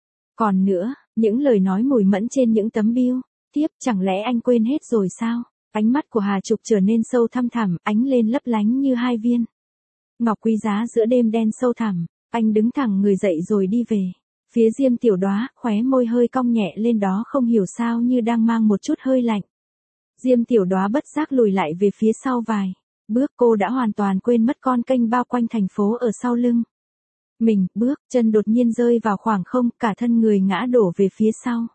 Còn nữa, những lời nói mùi mẫn trên những tấm bưu thiếp, chẳng lẽ anh quên hết rồi sao? Ánh mắt của Hà Trục trở nên sâu thăm thẳm, ánh lên lấp lánh như hai viên ngọc quý giá giữa đêm đen sâu thẳm. Anh đứng thẳng người dậy rồi đi về phía Diêm Tiểu Đóa, khóe môi hơi cong nhẹ lên, đó không hiểu sao như đang mang một chút hơi lạnh. Diêm Tiểu Đóa bất giác lùi lại về phía sau vài bước, cô đã hoàn toàn quên mất con kênh bao quanh thành phố ở sau lưng mình. Bước chân đột nhiên rơi vào khoảng không, cả thân người ngã đổ về phía sau.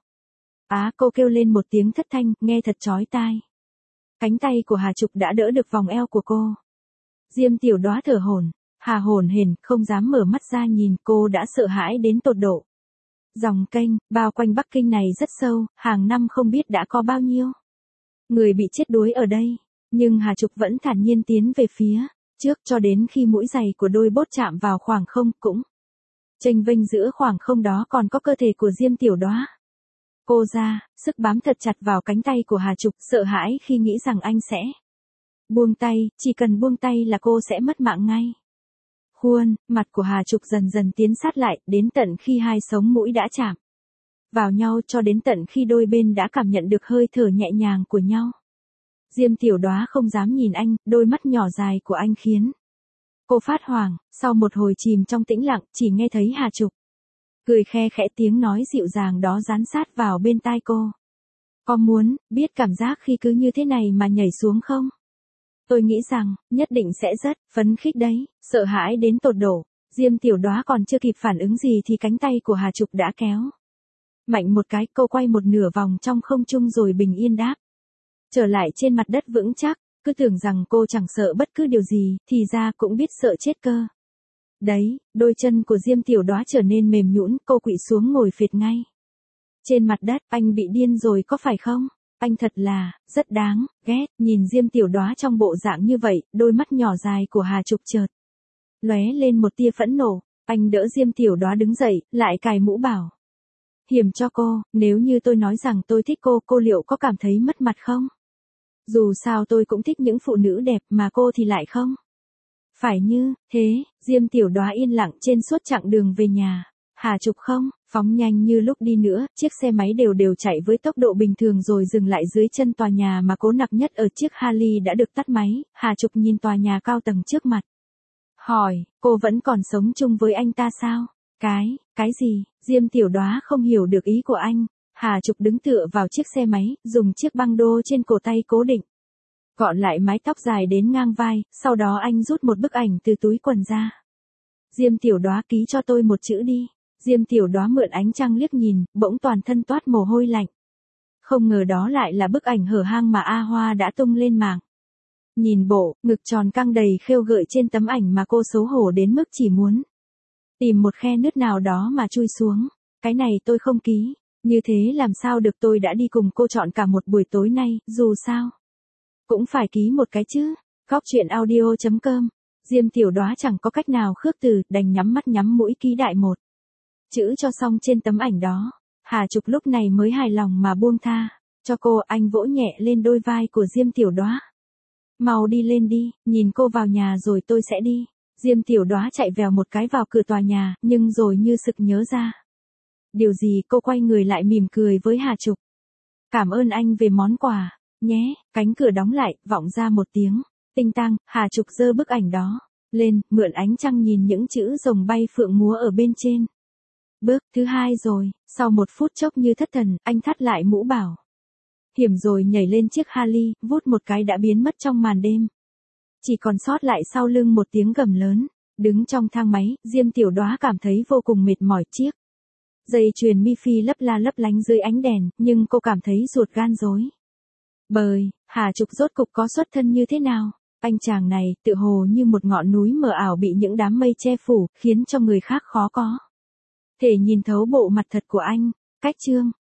Á, cô kêu lên một tiếng thất thanh, nghe thật chói tai. Cánh tay của Hà Trục đã đỡ được vòng eo của cô. Diêm Tiểu Đóa thở hổn, hà hổn hển, không dám mở mắt ra nhìn, cô đã sợ hãi đến tột độ. Dòng kênh bao quanh Bắc Kinh này rất sâu, hàng năm không biết đã có bao nhiêu người bị chết đuối ở đây, nhưng Hà Trục vẫn thản nhiên tiến về phía trước cho đến khi mũi giày của đôi bốt chạm vào khoảng không. Cũng chênh vênh giữa khoảng không đó còn có cơ thể của Diêm Tiểu Đóa. Cô ra sức bám thật chặt vào cánh tay của Hà Trục, sợ hãi khi nghĩ rằng anh sẽ buông tay, chỉ cần buông tay là cô sẽ mất mạng ngay. Khuôn mặt của Hà Trục dần dần tiến sát lại, đến tận khi hai sống mũi đã chạm vào nhau, cho đến tận khi đôi bên đã cảm nhận được hơi thở nhẹ nhàng của nhau. Diêm Tiểu Đóa không dám nhìn anh, đôi mắt nhỏ dài của anh khiến cô phát hoảng. Sau một hồi chìm trong tĩnh lặng, chỉ nghe thấy Hà Trục cười khe khẽ, tiếng nói dịu dàng đó dán sát vào bên tai cô. Có muốn biết cảm giác khi cứ như thế này mà nhảy xuống không? Tôi nghĩ rằng, nhất định sẽ rất phấn khích đấy. Sợ hãi đến tột độ, Diêm Tiểu Đóa còn chưa kịp phản ứng gì thì cánh tay của Hà Trục đã kéo mạnh một cái, cô quay một nửa vòng trong không trung rồi bình yên đáp trở lại trên mặt đất vững chắc. Cứ tưởng rằng cô chẳng sợ bất cứ điều gì, thì ra cũng biết sợ chết cơ. Đấy, đôi chân của Diêm Tiểu Đóa trở nên mềm nhũn, cô quỵ xuống ngồi phịch ngay trên mặt đất. Anh bị điên rồi có phải không? Anh thật là rất đáng ghét. Nhìn Diêm Tiểu Đóa trong bộ dạng như vậy, đôi mắt nhỏ dài của Hà Trục chợt Lóe lên một tia phẫn nộ, anh đỡ Diêm Tiểu Đóa đứng dậy, lại cài mũ bảo. Hiểm cho cô, nếu như tôi nói rằng tôi thích cô, cô liệu có cảm thấy mất mặt không? Dù sao tôi cũng thích những phụ nữ đẹp mà cô thì lại không. Phải như, thế, Diêm Tiểu Đóa yên lặng trên suốt chặng đường về nhà. Hà Trục không, phóng nhanh như lúc đi nữa, chiếc xe máy đều đều chạy với tốc độ bình thường rồi dừng lại dưới chân tòa nhà mà Cố Nặc Nhất ở chiếc Harley đã được tắt máy. Hà Trục nhìn tòa nhà cao tầng trước mặt. Hỏi, cô vẫn còn sống chung với anh ta sao? Cái, cái gì? Diêm Tiểu Đóa không hiểu được ý của anh. Hà Trục đứng tựa vào chiếc xe máy, dùng chiếc băng đô trên cổ tay cố định. Gọn lại mái tóc dài đến ngang vai, sau đó anh rút một bức ảnh từ túi quần ra. Diêm Tiểu Đóa ký cho tôi một chữ đi. Diêm Tiểu Đóa mượn ánh trăng liếc nhìn, bỗng toàn thân toát mồ hôi lạnh. Không ngờ đó lại là bức ảnh hở hang mà A Hoa đã tung lên mạng. Nhìn bộ, ngực tròn căng đầy khêu gợi trên tấm ảnh mà cô xấu hổ đến mức chỉ muốn tìm một khe nứt nào đó mà chui xuống. Cái này tôi không ký, như thế làm sao được, tôi đã đi cùng cô trọn cả một buổi tối nay, dù sao cũng phải ký một cái chứ. Góc truyện audio chấm com. Diêm Tiểu Đóa chẳng có cách nào khước từ, đành nhắm mắt nhắm mũi ký đại một chữ cho xong trên tấm ảnh đó. Hà Trục lúc này mới hài lòng mà buông tha cho cô, anh vỗ nhẹ lên đôi vai của Diêm Tiểu Đóa. Mau đi lên đi, nhìn cô vào nhà rồi tôi sẽ đi. Diêm Tiểu Đóa chạy vèo một cái vào cửa tòa nhà, nhưng rồi như sực nhớ ra điều gì, cô quay người lại mỉm cười với Hà Trục. Cảm ơn anh về món quà, nhé. Cánh cửa đóng lại, vọng ra một tiếng tinh tang. Hà Trục giơ bức ảnh đó lên, mượn ánh trăng nhìn những chữ rồng bay phượng múa ở bên trên. Bước thứ hai rồi, sau một phút chốc như thất thần, anh thắt lại mũ bảo hiểm rồi nhảy lên chiếc Harley, vút một cái đã biến mất trong màn đêm. Chỉ còn sót lại sau lưng một tiếng gầm lớn. Đứng trong thang máy, Diêm Tiểu Đóa cảm thấy vô cùng mệt mỏi. Chiếc dây chuyền mi phi lấp la lấp lánh dưới ánh đèn, nhưng cô cảm thấy ruột gan rối bời. Hà Trục rốt cục có xuất thân như thế nào? Anh chàng này, tựa hồ như một ngọn núi mờ ảo bị những đám mây che phủ, khiến cho người khác khó có thể nhìn thấu bộ mặt thật của anh. Cách chương